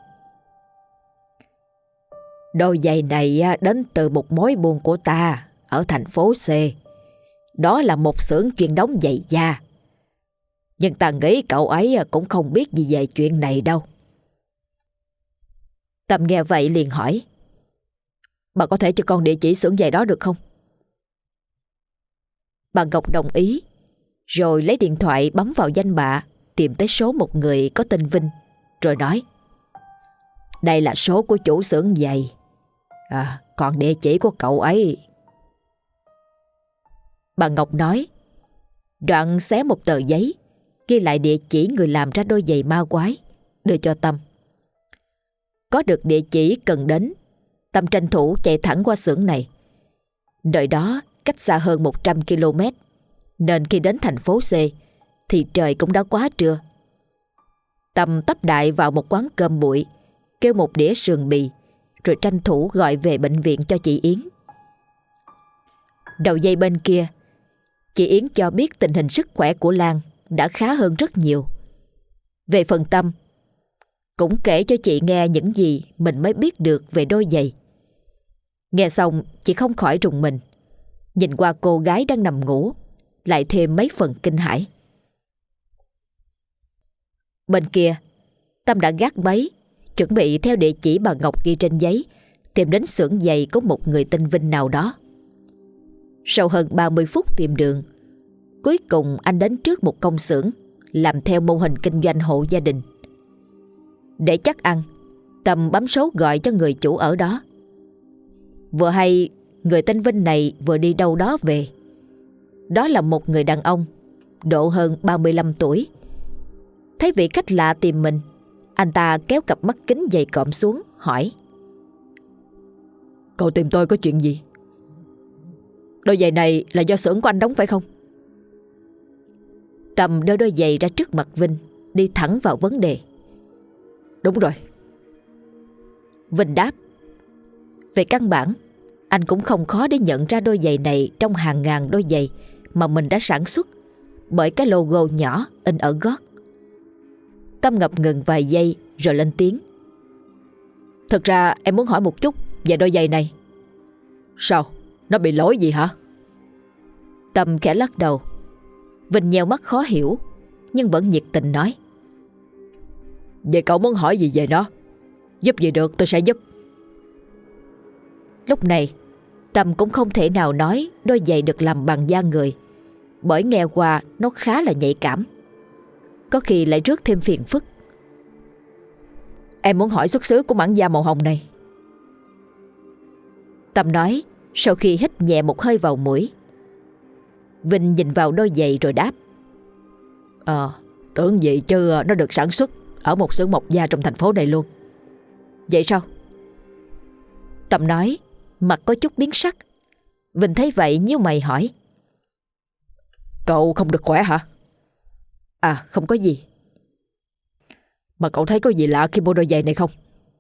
Đôi giày này đến từ một mối buôn của ta ở thành phố C. Đó là một xưởng chuyên đóng giày da. Nhưng ta nghĩ cậu ấy cũng không biết gì về chuyện này đâu. Tâm nghe vậy liền hỏi. Bà có thể cho con địa chỉ xưởng giày đó được không? Bà Ngọc đồng ý, rồi lấy điện thoại bấm vào danh bạ, tìm tới số một người có tên Vinh, rồi nói. Đây là số của chủ xưởng giày. Còn địa chỉ của cậu ấy... Bà Ngọc nói, đoạn xé một tờ giấy, ghi lại địa chỉ người làm ra đôi giày ma quái, đưa cho Tâm. Có được địa chỉ cần đến, Tâm tranh thủ chạy thẳng qua xưởng này. Nơi đó cách xa hơn 100 km, nên khi đến thành phố C thì trời cũng đã quá trưa. Tâm tấp đại vào một quán cơm bụi, kêu một đĩa sườn bì, rồi tranh thủ gọi về bệnh viện cho chị Yến. Đầu dây bên kia, chị Yến cho biết tình hình sức khỏe của Lan đã khá hơn rất nhiều. Về phần Tâm, cũng kể cho chị nghe những gì mình mới biết được về đôi giày. Nghe xong, chị không khỏi rùng mình, nhìn qua cô gái đang nằm ngủ, lại thêm mấy phần kinh hãi. Bên kia, Tâm đã gác máy, chuẩn bị theo địa chỉ bà Ngọc ghi trên giấy, tìm đến xưởng giày của một người tên Vinh nào đó. Sau hơn 30 phút tìm đường, cuối cùng anh đến trước một công xưởng làm theo mô hình kinh doanh hộ gia đình. Để chắc ăn, Tâm bấm số gọi cho người chủ ở đó. Vừa hay người tên Vinh này vừa đi đâu đó về. Đó là một người đàn ông, độ hơn 35 tuổi. Thấy vị khách lạ tìm mình, anh ta kéo cặp mắt kính dày cộm xuống, hỏi. Cậu tìm tôi có chuyện gì? Đôi giày này là do xưởng của anh đóng phải không? Tâm đưa đôi giày ra trước mặt Vinh, đi thẳng vào vấn đề. Đúng rồi. Vinh đáp. Về căn bản, anh cũng không khó để nhận ra đôi giày này trong hàng ngàn đôi giày mà mình đã sản xuất, bởi cái logo nhỏ in ở gót. Tâm ngập ngừng vài giây rồi lên tiếng. Thực ra em muốn hỏi một chút về đôi giày này. Sao? Nó bị lỗi gì hả? Tâm khẽ lắc đầu. Vinh nheo mắt khó hiểu, nhưng vẫn nhiệt tình nói. Vậy cậu muốn hỏi gì về nó? Giúp gì được tôi sẽ giúp. Lúc này Tâm cũng không thể nào nói đôi giày được làm bằng da người, bởi nghe qua nó khá là nhạy cảm, có khi lại rước thêm phiền phức. Em muốn hỏi xuất xứ của mảng da màu hồng này. Tâm nói sau khi hít nhẹ một hơi vào mũi. Vinh nhìn vào đôi giày rồi đáp. Tưởng gì chứ nó được sản xuất ở một xưởng mộc da trong thành phố này luôn. Vậy sao? Tâm nói, mặt có chút biến sắc. Vinh thấy vậy nhíu mày hỏi. Cậu không được khỏe hả? Không có gì. Mà cậu thấy có gì lạ khi mua đôi giày này không?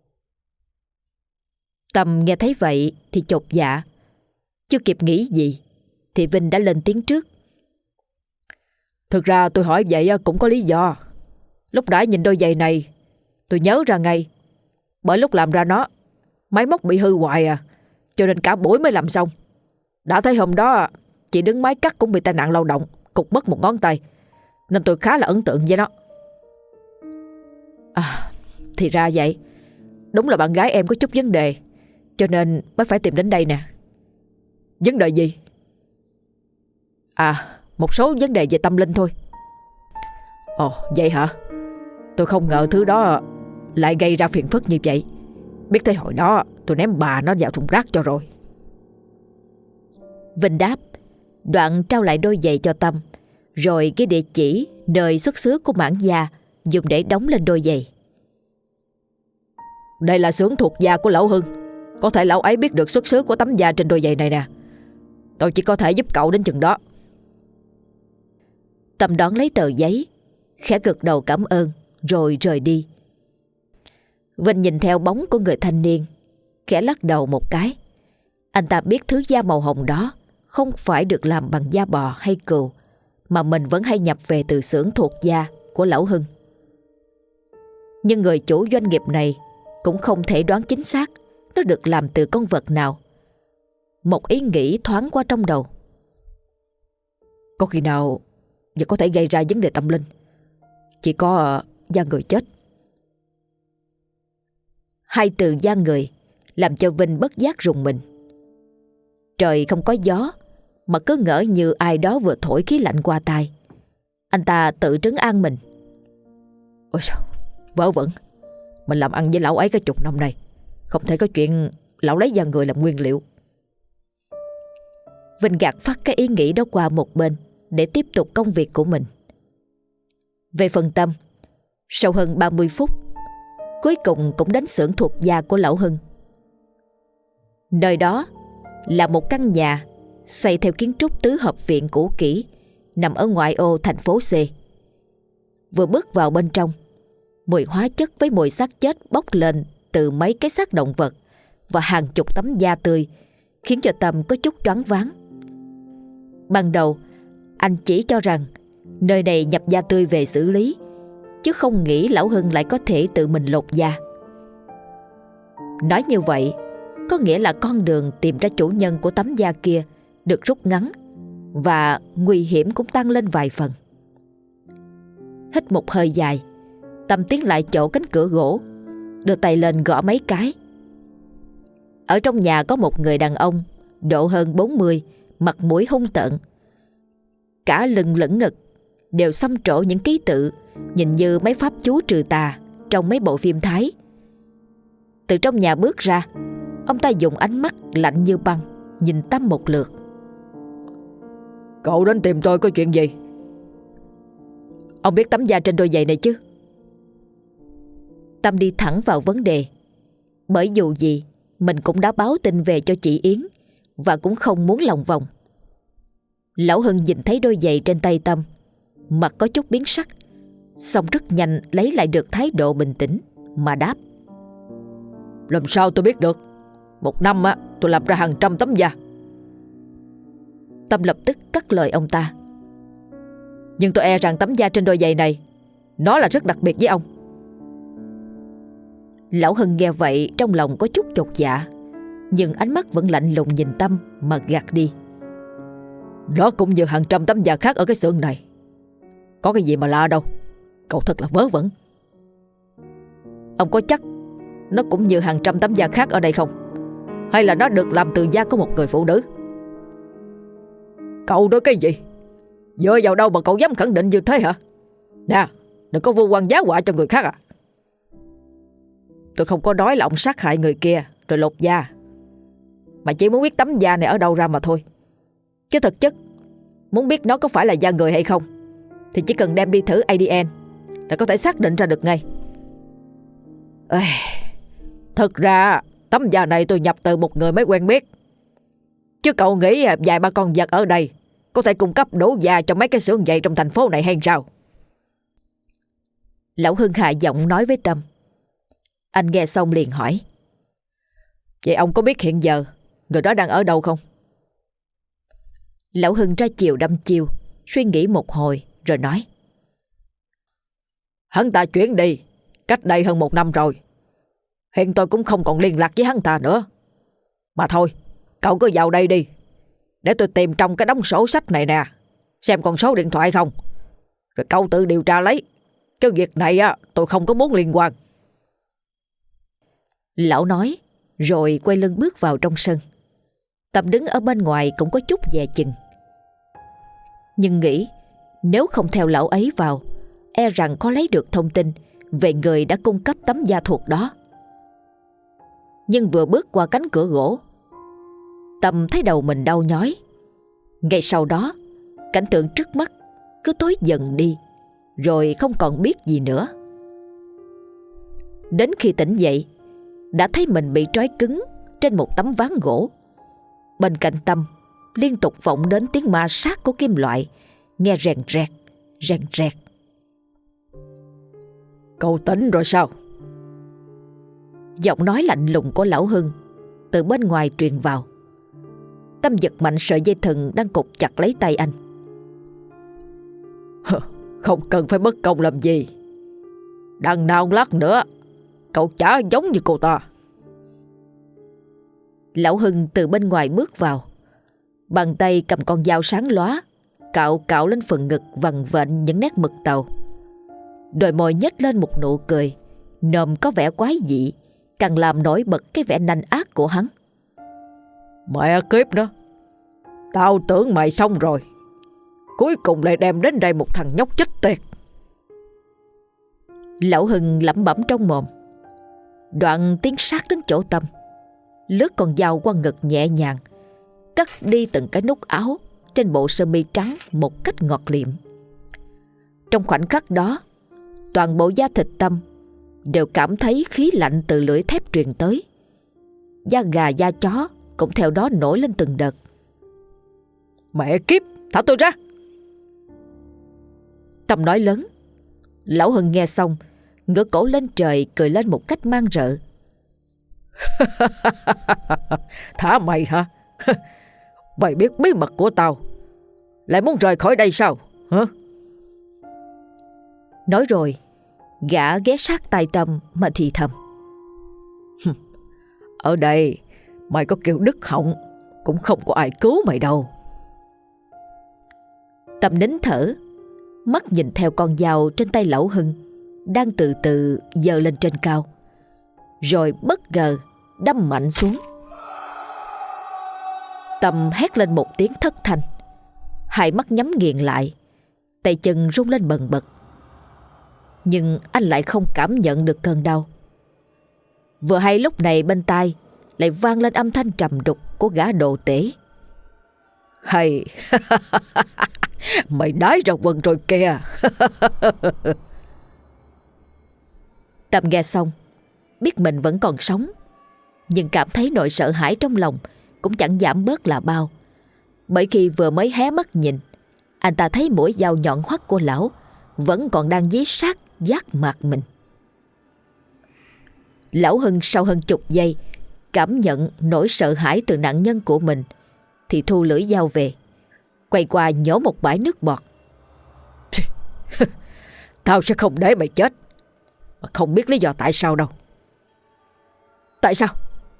Tâm nghe thấy vậy thì chột dạ. Chưa kịp nghĩ gì thì Vinh đã lên tiếng trước. Thực ra tôi hỏi vậy cũng có lý do. Lúc nãy nhìn đôi giày này tôi nhớ ra ngay. Bởi lúc làm ra nó, máy móc bị hư hoài cho nên cả buổi mới làm xong. Đã thấy hôm đó chị đứng máy cắt cũng bị tai nạn lao động, cụt mất một ngón tay, nên tôi khá là ấn tượng với nó. Thì ra vậy. Đúng là bạn gái em có chút vấn đề, cho nên mới phải tìm đến đây nè. Vấn đề gì? Một số vấn đề về tâm linh thôi. Ồ vậy hả? Tôi không ngờ thứ đó lại gây ra phiền phức như vậy. Biết thế hồi đó tôi ném bà nó vào thùng rác cho rồi. Vinh đáp, đoạn trao lại đôi giày cho Tâm, rồi cái địa chỉ nơi xuất xứ của mảng da dùng để đóng lên đôi giày. Đây là xưởng thuộc da của lão Hưng. Có thể lão ấy biết được xuất xứ của tấm da trên đôi giày này nè. Tôi chỉ có thể giúp cậu đến chừng đó. Tâm đón lấy tờ giấy, khẽ gật đầu cảm ơn rồi rời đi. Vinh nhìn theo bóng của người thanh niên, khẽ lắc đầu một cái. Anh ta biết thứ da màu hồng đó không phải được làm bằng da bò hay cừu, mà mình vẫn hay nhập về từ xưởng thuộc da của lão Hưng. Nhưng người chủ doanh nghiệp này cũng không thể đoán chính xác nó được làm từ con vật nào. Một ý nghĩ thoáng qua trong đầu. Có khi nào vẫn có thể gây ra vấn đề tâm linh? Chỉ có da người chết. Hai từ da người làm cho Vinh bất giác rùng mình. Trời không có gió, mà cứ ngỡ như ai đó vừa thổi khí lạnh qua tai. Anh ta tự trấn an mình. Ôi sao, vớ vẩn. Mình làm ăn với lão ấy cả chục năm nay, không thể có chuyện lão lấy da người làm nguyên liệu. Vinh gạt phát cái ý nghĩ đó qua một bên để tiếp tục công việc của mình. Về phần Tâm, sau hơn 30 phút, cuối cùng cũng đến xưởng thuộc da của lão Hưng. Nơi đó là một căn nhà xây theo kiến trúc tứ hợp viện cũ kỹ, nằm ở ngoại ô thành phố C. Vừa bước vào bên trong, mùi hóa chất với mùi xác chết bốc lên từ mấy cái xác động vật và hàng chục tấm da tươi, khiến cho Tâm có chút choáng váng. Ban đầu, anh chỉ cho rằng nơi này nhập da tươi về xử lý, chứ không nghĩ lão Hưng lại có thể tự mình lột da. Nói như vậy, có nghĩa là con đường tìm ra chủ nhân của tấm da kia được rút ngắn, và nguy hiểm cũng tăng lên vài phần. Hít một hơi dài, Tâm tiến lại chỗ cánh cửa gỗ, đưa tay lên gõ mấy cái. Ở trong nhà có một người đàn ông độ hơn 40, mặt mũi hung tợn. Cả lưng lẫn ngực đều xăm trổ những ký tự nhìn như mấy pháp chú trừ tà trong mấy bộ phim Thái. Từ trong nhà bước ra, ông ta dùng ánh mắt lạnh như băng nhìn Tâm một lượt. Cậu đến tìm tôi có chuyện gì? Ông biết tấm da trên đôi giày này chứ? Tâm đi thẳng vào vấn đề. Bởi dù gì mình cũng đã báo tin về cho chị Yến, và cũng không muốn lòng vòng. Lão Hưng nhìn thấy đôi giày trên tay Tâm, mặt có chút biến sắc, song rất nhanh lấy lại được thái độ bình tĩnh mà đáp. Làm sao tôi biết được? Một năm tôi làm ra hàng trăm tấm da. Tâm lập tức cắt lời ông ta. Nhưng tôi e rằng tấm da trên đôi giày này, nó là rất đặc biệt với ông. Lão Hưng nghe vậy trong lòng có chút chột dạ, nhưng ánh mắt vẫn lạnh lùng nhìn Tâm mà gạt đi. Nó cũng như hàng trăm tấm da khác ở cái xưởng này. Có cái gì mà lạ đâu. Cậu thật là vớ vẩn. Ông có chắc nó cũng như hàng trăm tấm da khác ở đây không? Hay là nó được làm từ da của một người phụ nữ? Cậu nói cái gì? Dựa vào đâu mà cậu dám khẳng định như thế hả? Nè, đừng có vu oan giá họa cho người khác à. Tôi không có nói là ông sát hại người kia rồi lột da, mà chỉ muốn biết tấm da này ở đâu ra mà thôi. Chứ thực chất muốn biết nó có phải là da người hay không thì chỉ cần đem đi thử ADN là có thể xác định ra được ngay. Thật ra tấm da này tôi nhập từ một người mới quen biết. Chứ cậu nghĩ vài ba con vật ở đây có thể cung cấp đủ da cho mấy cái xưởng giày trong thành phố này hay sao? Lão Hưng hạ giọng nói với Tâm. Anh nghe xong liền hỏi. Vậy ông có biết hiện giờ người đó đang ở đâu không? Lão Hưng ra chiều đăm chiêu, suy nghĩ một hồi rồi nói. Hắn ta chuyển đi cách đây hơn 1 năm rồi. Hiện tôi cũng không còn liên lạc với hắn ta nữa. Mà thôi, cậu cứ vào đây đi, để tôi tìm trong cái đống sổ sách này nè, xem còn số điện thoại không, rồi cậu tự điều tra lấy. Cái việc này tôi không có muốn liên quan. Lão nói rồi quay lưng bước vào trong sân. Tâm đứng ở bên ngoài cũng có chút dè chừng, nhưng nghĩ nếu không theo lão ấy vào, e rằng có lấy được thông tin về người đã cung cấp tấm da thuộc đó. Nhưng vừa bước qua cánh cửa gỗ, Tâm thấy đầu mình đau nhói. Ngay sau đó, cảnh tượng trước mắt cứ tối dần đi, rồi không còn biết gì nữa. Đến khi tỉnh dậy, đã thấy mình bị trói cứng trên một tấm ván gỗ. Bên cạnh Tâm liên tục vọng đến tiếng ma sát của kim loại, nghe rèn rẹt, rèn rẹt. Cậu tỉnh rồi sao? Giọng nói lạnh lùng của lão Hưng từ bên ngoài truyền vào. Tâm giật mạnh sợi dây thừng đang cột chặt lấy tay anh. Không cần phải mất công làm gì. Đằng nào lát nữa cậu chả giống như cô ta. Lão Hưng từ bên ngoài bước vào, bàn tay cầm con dao sáng lóa, cạo cạo lên phần ngực vằn vện những nét mực tàu. Đôi môi nhếch lên một nụ cười nòm có vẻ quái dị, càng làm nổi bật cái vẻ nanh ác của hắn. Mẹ kiếp đó, tao tưởng mày xong rồi, cuối cùng lại đem đến đây một thằng nhóc chết tiệt. Lão Hưng lẩm bẩm trong mồm. Đoạn tiến sát đến chỗ Tâm, lướt con dao qua ngực nhẹ nhàng, cắt đi từng cái nút áo trên bộ sơ mi trắng một cách ngọt liệm. Trong khoảnh khắc đó, toàn bộ da thịt Tâm đều cảm thấy khí lạnh từ lưỡi thép truyền tới. Da gà da chó cũng theo đó nổi lên từng đợt. Mẹ kiếp, thả tôi ra! Tâm nói lớn. Lão Hưng nghe xong, ngửa cổ lên trời cười lên một cách man rợ. Thả mày hả? Mày biết bí mật của tao, lại muốn rời khỏi đây sao hả? Nói rồi, gã ghé sát tai Tâm mà thì thầm. Ở đây mày có kêu đứt họng cũng không có ai cứu mày đâu. Tâm nín thở, mắt nhìn theo con dao trên tay lão Hưng đang từ từ giơ lên trên cao, rồi bất ngờ đâm mạnh xuống. Tâm hét lên một tiếng thất thanh, hai mắt nhắm nghiền lại, tay chân run lên bần bật. Nhưng anh lại không cảm nhận được cơn đau. Vừa hay lúc này bên tai lại vang lên âm thanh trầm đục của gã đồ tể. Hay mày đái ra quần rồi kìa. Tâm nghe xong, biết mình vẫn còn sống, nhưng cảm thấy nỗi sợ hãi trong lòng cũng chẳng giảm bớt là bao. Bởi khi vừa mới hé mắt nhìn, anh ta thấy mũi dao nhọn hoắt của lão vẫn còn đang dí sát giác mặt mình. Lão Hưng sau hơn chục giây cảm nhận nỗi sợ hãi từ nạn nhân của mình thì thu lưỡi dao về, quay qua nhổ một bãi nước bọt. Tao sẽ không để mày chết, mà không biết lý do tại sao đâu. Tại sao?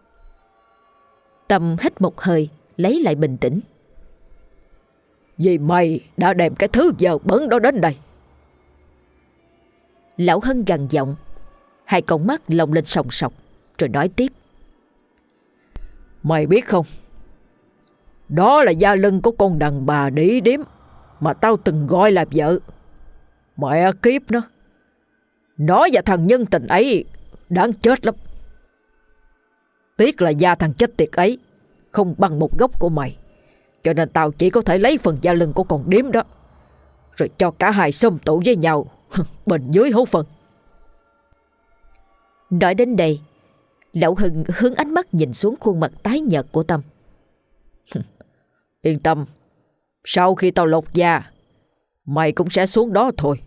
Tâm hít một hơi lấy lại bình tĩnh. Vì mày đã đem cái thứ dơ bẩn đó đến đây. Lão Hân gằn giọng, hai con mắt lồng lên sòng sọc, rồi nói tiếp. Mày biết không, đó là da lưng của con đàn bà đĩ điếm mà tao từng gọi là vợ. Mẹ kiếp nó và thằng nhân tình ấy đáng chết lắm. Tiếc là da thằng chết tiệt ấy không bằng một gốc của mày, cho nên tao chỉ có thể lấy phần da lưng của con điếm đó, rồi cho cả hai xôm tụ với nhau bên dưới hố phân. Nói đến đây, Lão Hưng hướng ánh mắt nhìn xuống khuôn mặt tái nhợt của Tâm. Yên tâm, sau khi tao lột da, mày cũng sẽ xuống đó thôi.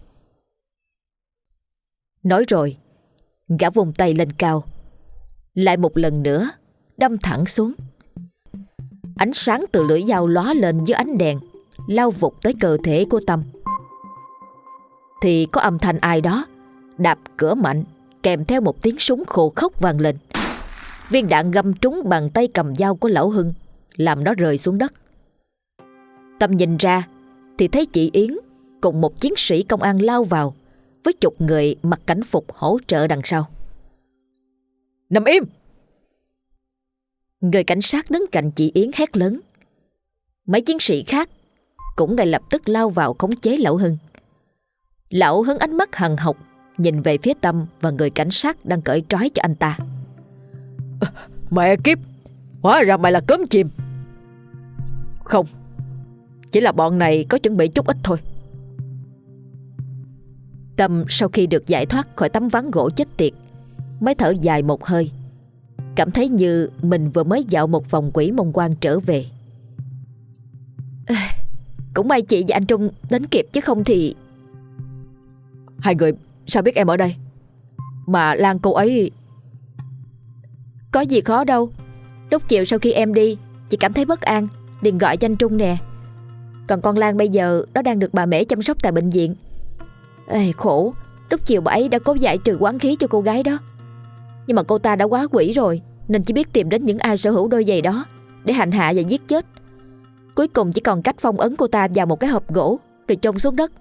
Nói rồi, gã vùng tay lên cao, lại một lần nữa đâm thẳng xuống. Ánh sáng từ lưỡi dao lóa lên dưới ánh đèn, lao vụt tới cơ thể của Tâm. Thì có âm thanh ai đó đạp cửa mạnh, kèm theo một tiếng súng khô khốc vang lên. Viên đạn găm trúng bàn tay cầm dao của Lão Hưng, làm nó rơi xuống đất. Tâm nhìn ra thì thấy chị Yến cùng một chiến sĩ công an lao vào, với chục người mặc cảnh phục hỗ trợ đằng sau. Nằm im! Người cảnh sát đứng cạnh chị Yến hét lớn. Mấy chiến sĩ khác cũng ngay lập tức lao vào khống chế Lão Hưng. Lão hướng ánh mắt hằn học nhìn về phía Tâm và người cảnh sát đang cởi trói cho anh ta. Mẹ kiếp, hóa ra mày là cớm chìm. Không, chỉ là bọn này có chuẩn bị chút ít thôi. Tâm sau khi được giải thoát khỏi tấm ván gỗ chết tiệt mới thở dài một hơi, cảm thấy như mình vừa mới dạo một vòng quỷ môn quan trở về. Cũng may chị và anh Trung đến kịp, chứ không thì... Hai người sao biết em ở đây? Mà Lan cô ấy... Có gì khó đâu. Lúc chiều sau khi em đi, chị cảm thấy bất an, liền gọi cho anh Trung nè. Còn con Lan bây giờ nó đang được bà Mễ chăm sóc tại bệnh viện. Khổ, lúc chiều bà ấy đã cố giải trừ oán khí cho cô gái đó, nhưng mà cô ta đã quá quỷ rồi, nên chỉ biết tìm đến những ai sở hữu đôi giày đó để hành hạ và giết chết. Cuối cùng chỉ còn cách phong ấn cô ta vào một cái hộp gỗ rồi chôn xuống đất.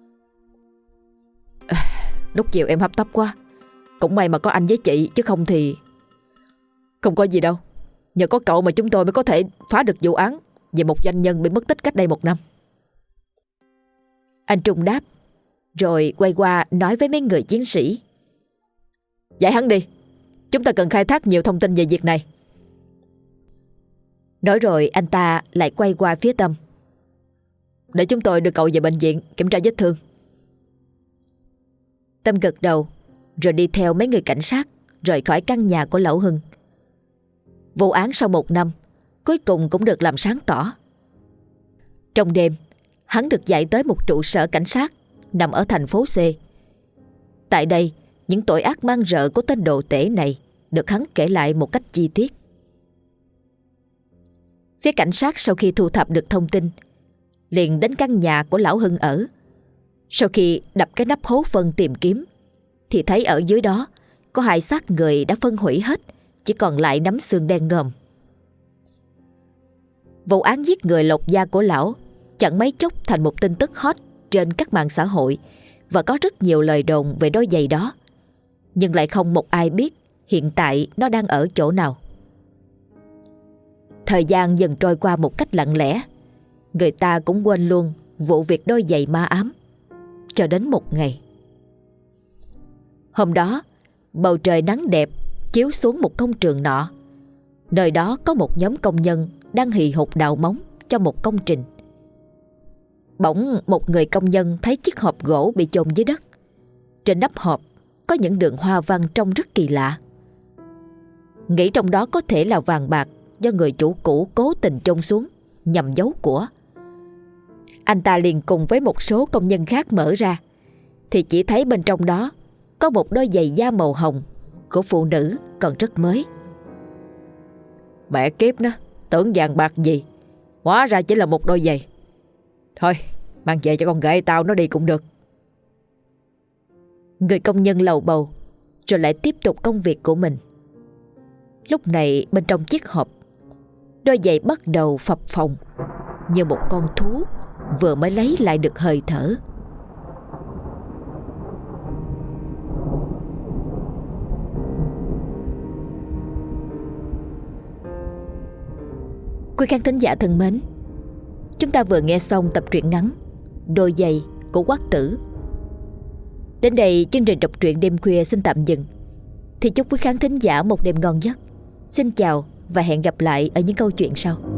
Lúc chiều em hấp tấp quá. Cũng may mà có anh với chị, chứ không thì... Không có gì đâu. Nhờ có cậu mà chúng tôi mới có thể phá được vụ án về một doanh nhân bị mất tích cách đây 1 năm. Anh Trung đáp, rồi quay qua nói với mấy người chiến sĩ. Giải hắn đi, chúng ta cần khai thác nhiều thông tin về việc này. Nói rồi anh ta lại quay qua phía Tâm. Để chúng tôi đưa cậu về bệnh viện kiểm tra vết thương. Tâm gật đầu, rồi đi theo mấy người cảnh sát rời khỏi căn nhà của Lão Hưng. Vụ án sau 1 năm cuối cùng cũng được làm sáng tỏ. Trong đêm, hắn được giải tới một trụ sở cảnh sát nằm ở thành phố C. Tại đây, những tội ác man rợ của tên đồ tể này được hắn kể lại một cách chi tiết. Phía cảnh sát sau khi thu thập được thông tin, liền đến căn nhà của Lão Hưng ở. Sau khi đập cái nắp hố phân tìm kiếm, thì thấy ở dưới đó có 2 xác người đã phân hủy hết, chỉ còn lại nắm xương đen ngòm. Vụ án giết người lột da của lão chẳng mấy chốc thành một tin tức hot trên các mạng xã hội, và có rất nhiều lời đồn về đôi giày đó, nhưng lại không một ai biết hiện tại nó đang ở chỗ nào. Thời gian dần trôi qua một cách lặng lẽ, người ta cũng quên luôn vụ việc đôi giày ma ám. Cho đến một ngày, hôm đó bầu trời nắng đẹp chiếu xuống một công trường nọ. Nơi đó có một nhóm công nhân đang hì hục đào móng cho một công trình. Bỗng một người công nhân thấy chiếc hộp gỗ bị chôn dưới đất. Trên nắp hộp có những đường hoa văn trông rất kỳ lạ. Nghĩ trong đó có thể là vàng bạc do người chủ cũ cố tình chôn xuống nhằm giấu của. Anh ta liền cùng với một số công nhân khác mở ra, thì chỉ thấy bên trong đó có một đôi giày da màu hồng của phụ nữ còn rất mới. Mẹ kiếp nó, tưởng vàng bạc gì, hóa ra chỉ là một đôi giày. Thôi, mang về cho con gái tao nó đi cũng được. Người công nhân lầu bầu, rồi lại tiếp tục công việc của mình. Lúc này bên trong chiếc hộp, đôi giày bắt đầu phập phồng như một con thú vừa mới lấy lại được hơi thở. Quý khán thính giả thân mến, chúng ta vừa nghe xong tập truyện ngắn Đôi giày của Quát Tử. Đến đây chương trình đọc truyện đêm khuya xin tạm dừng. Thì chúc quý khán thính giả một đêm ngon giấc. Xin chào và hẹn gặp lại ở những câu chuyện sau.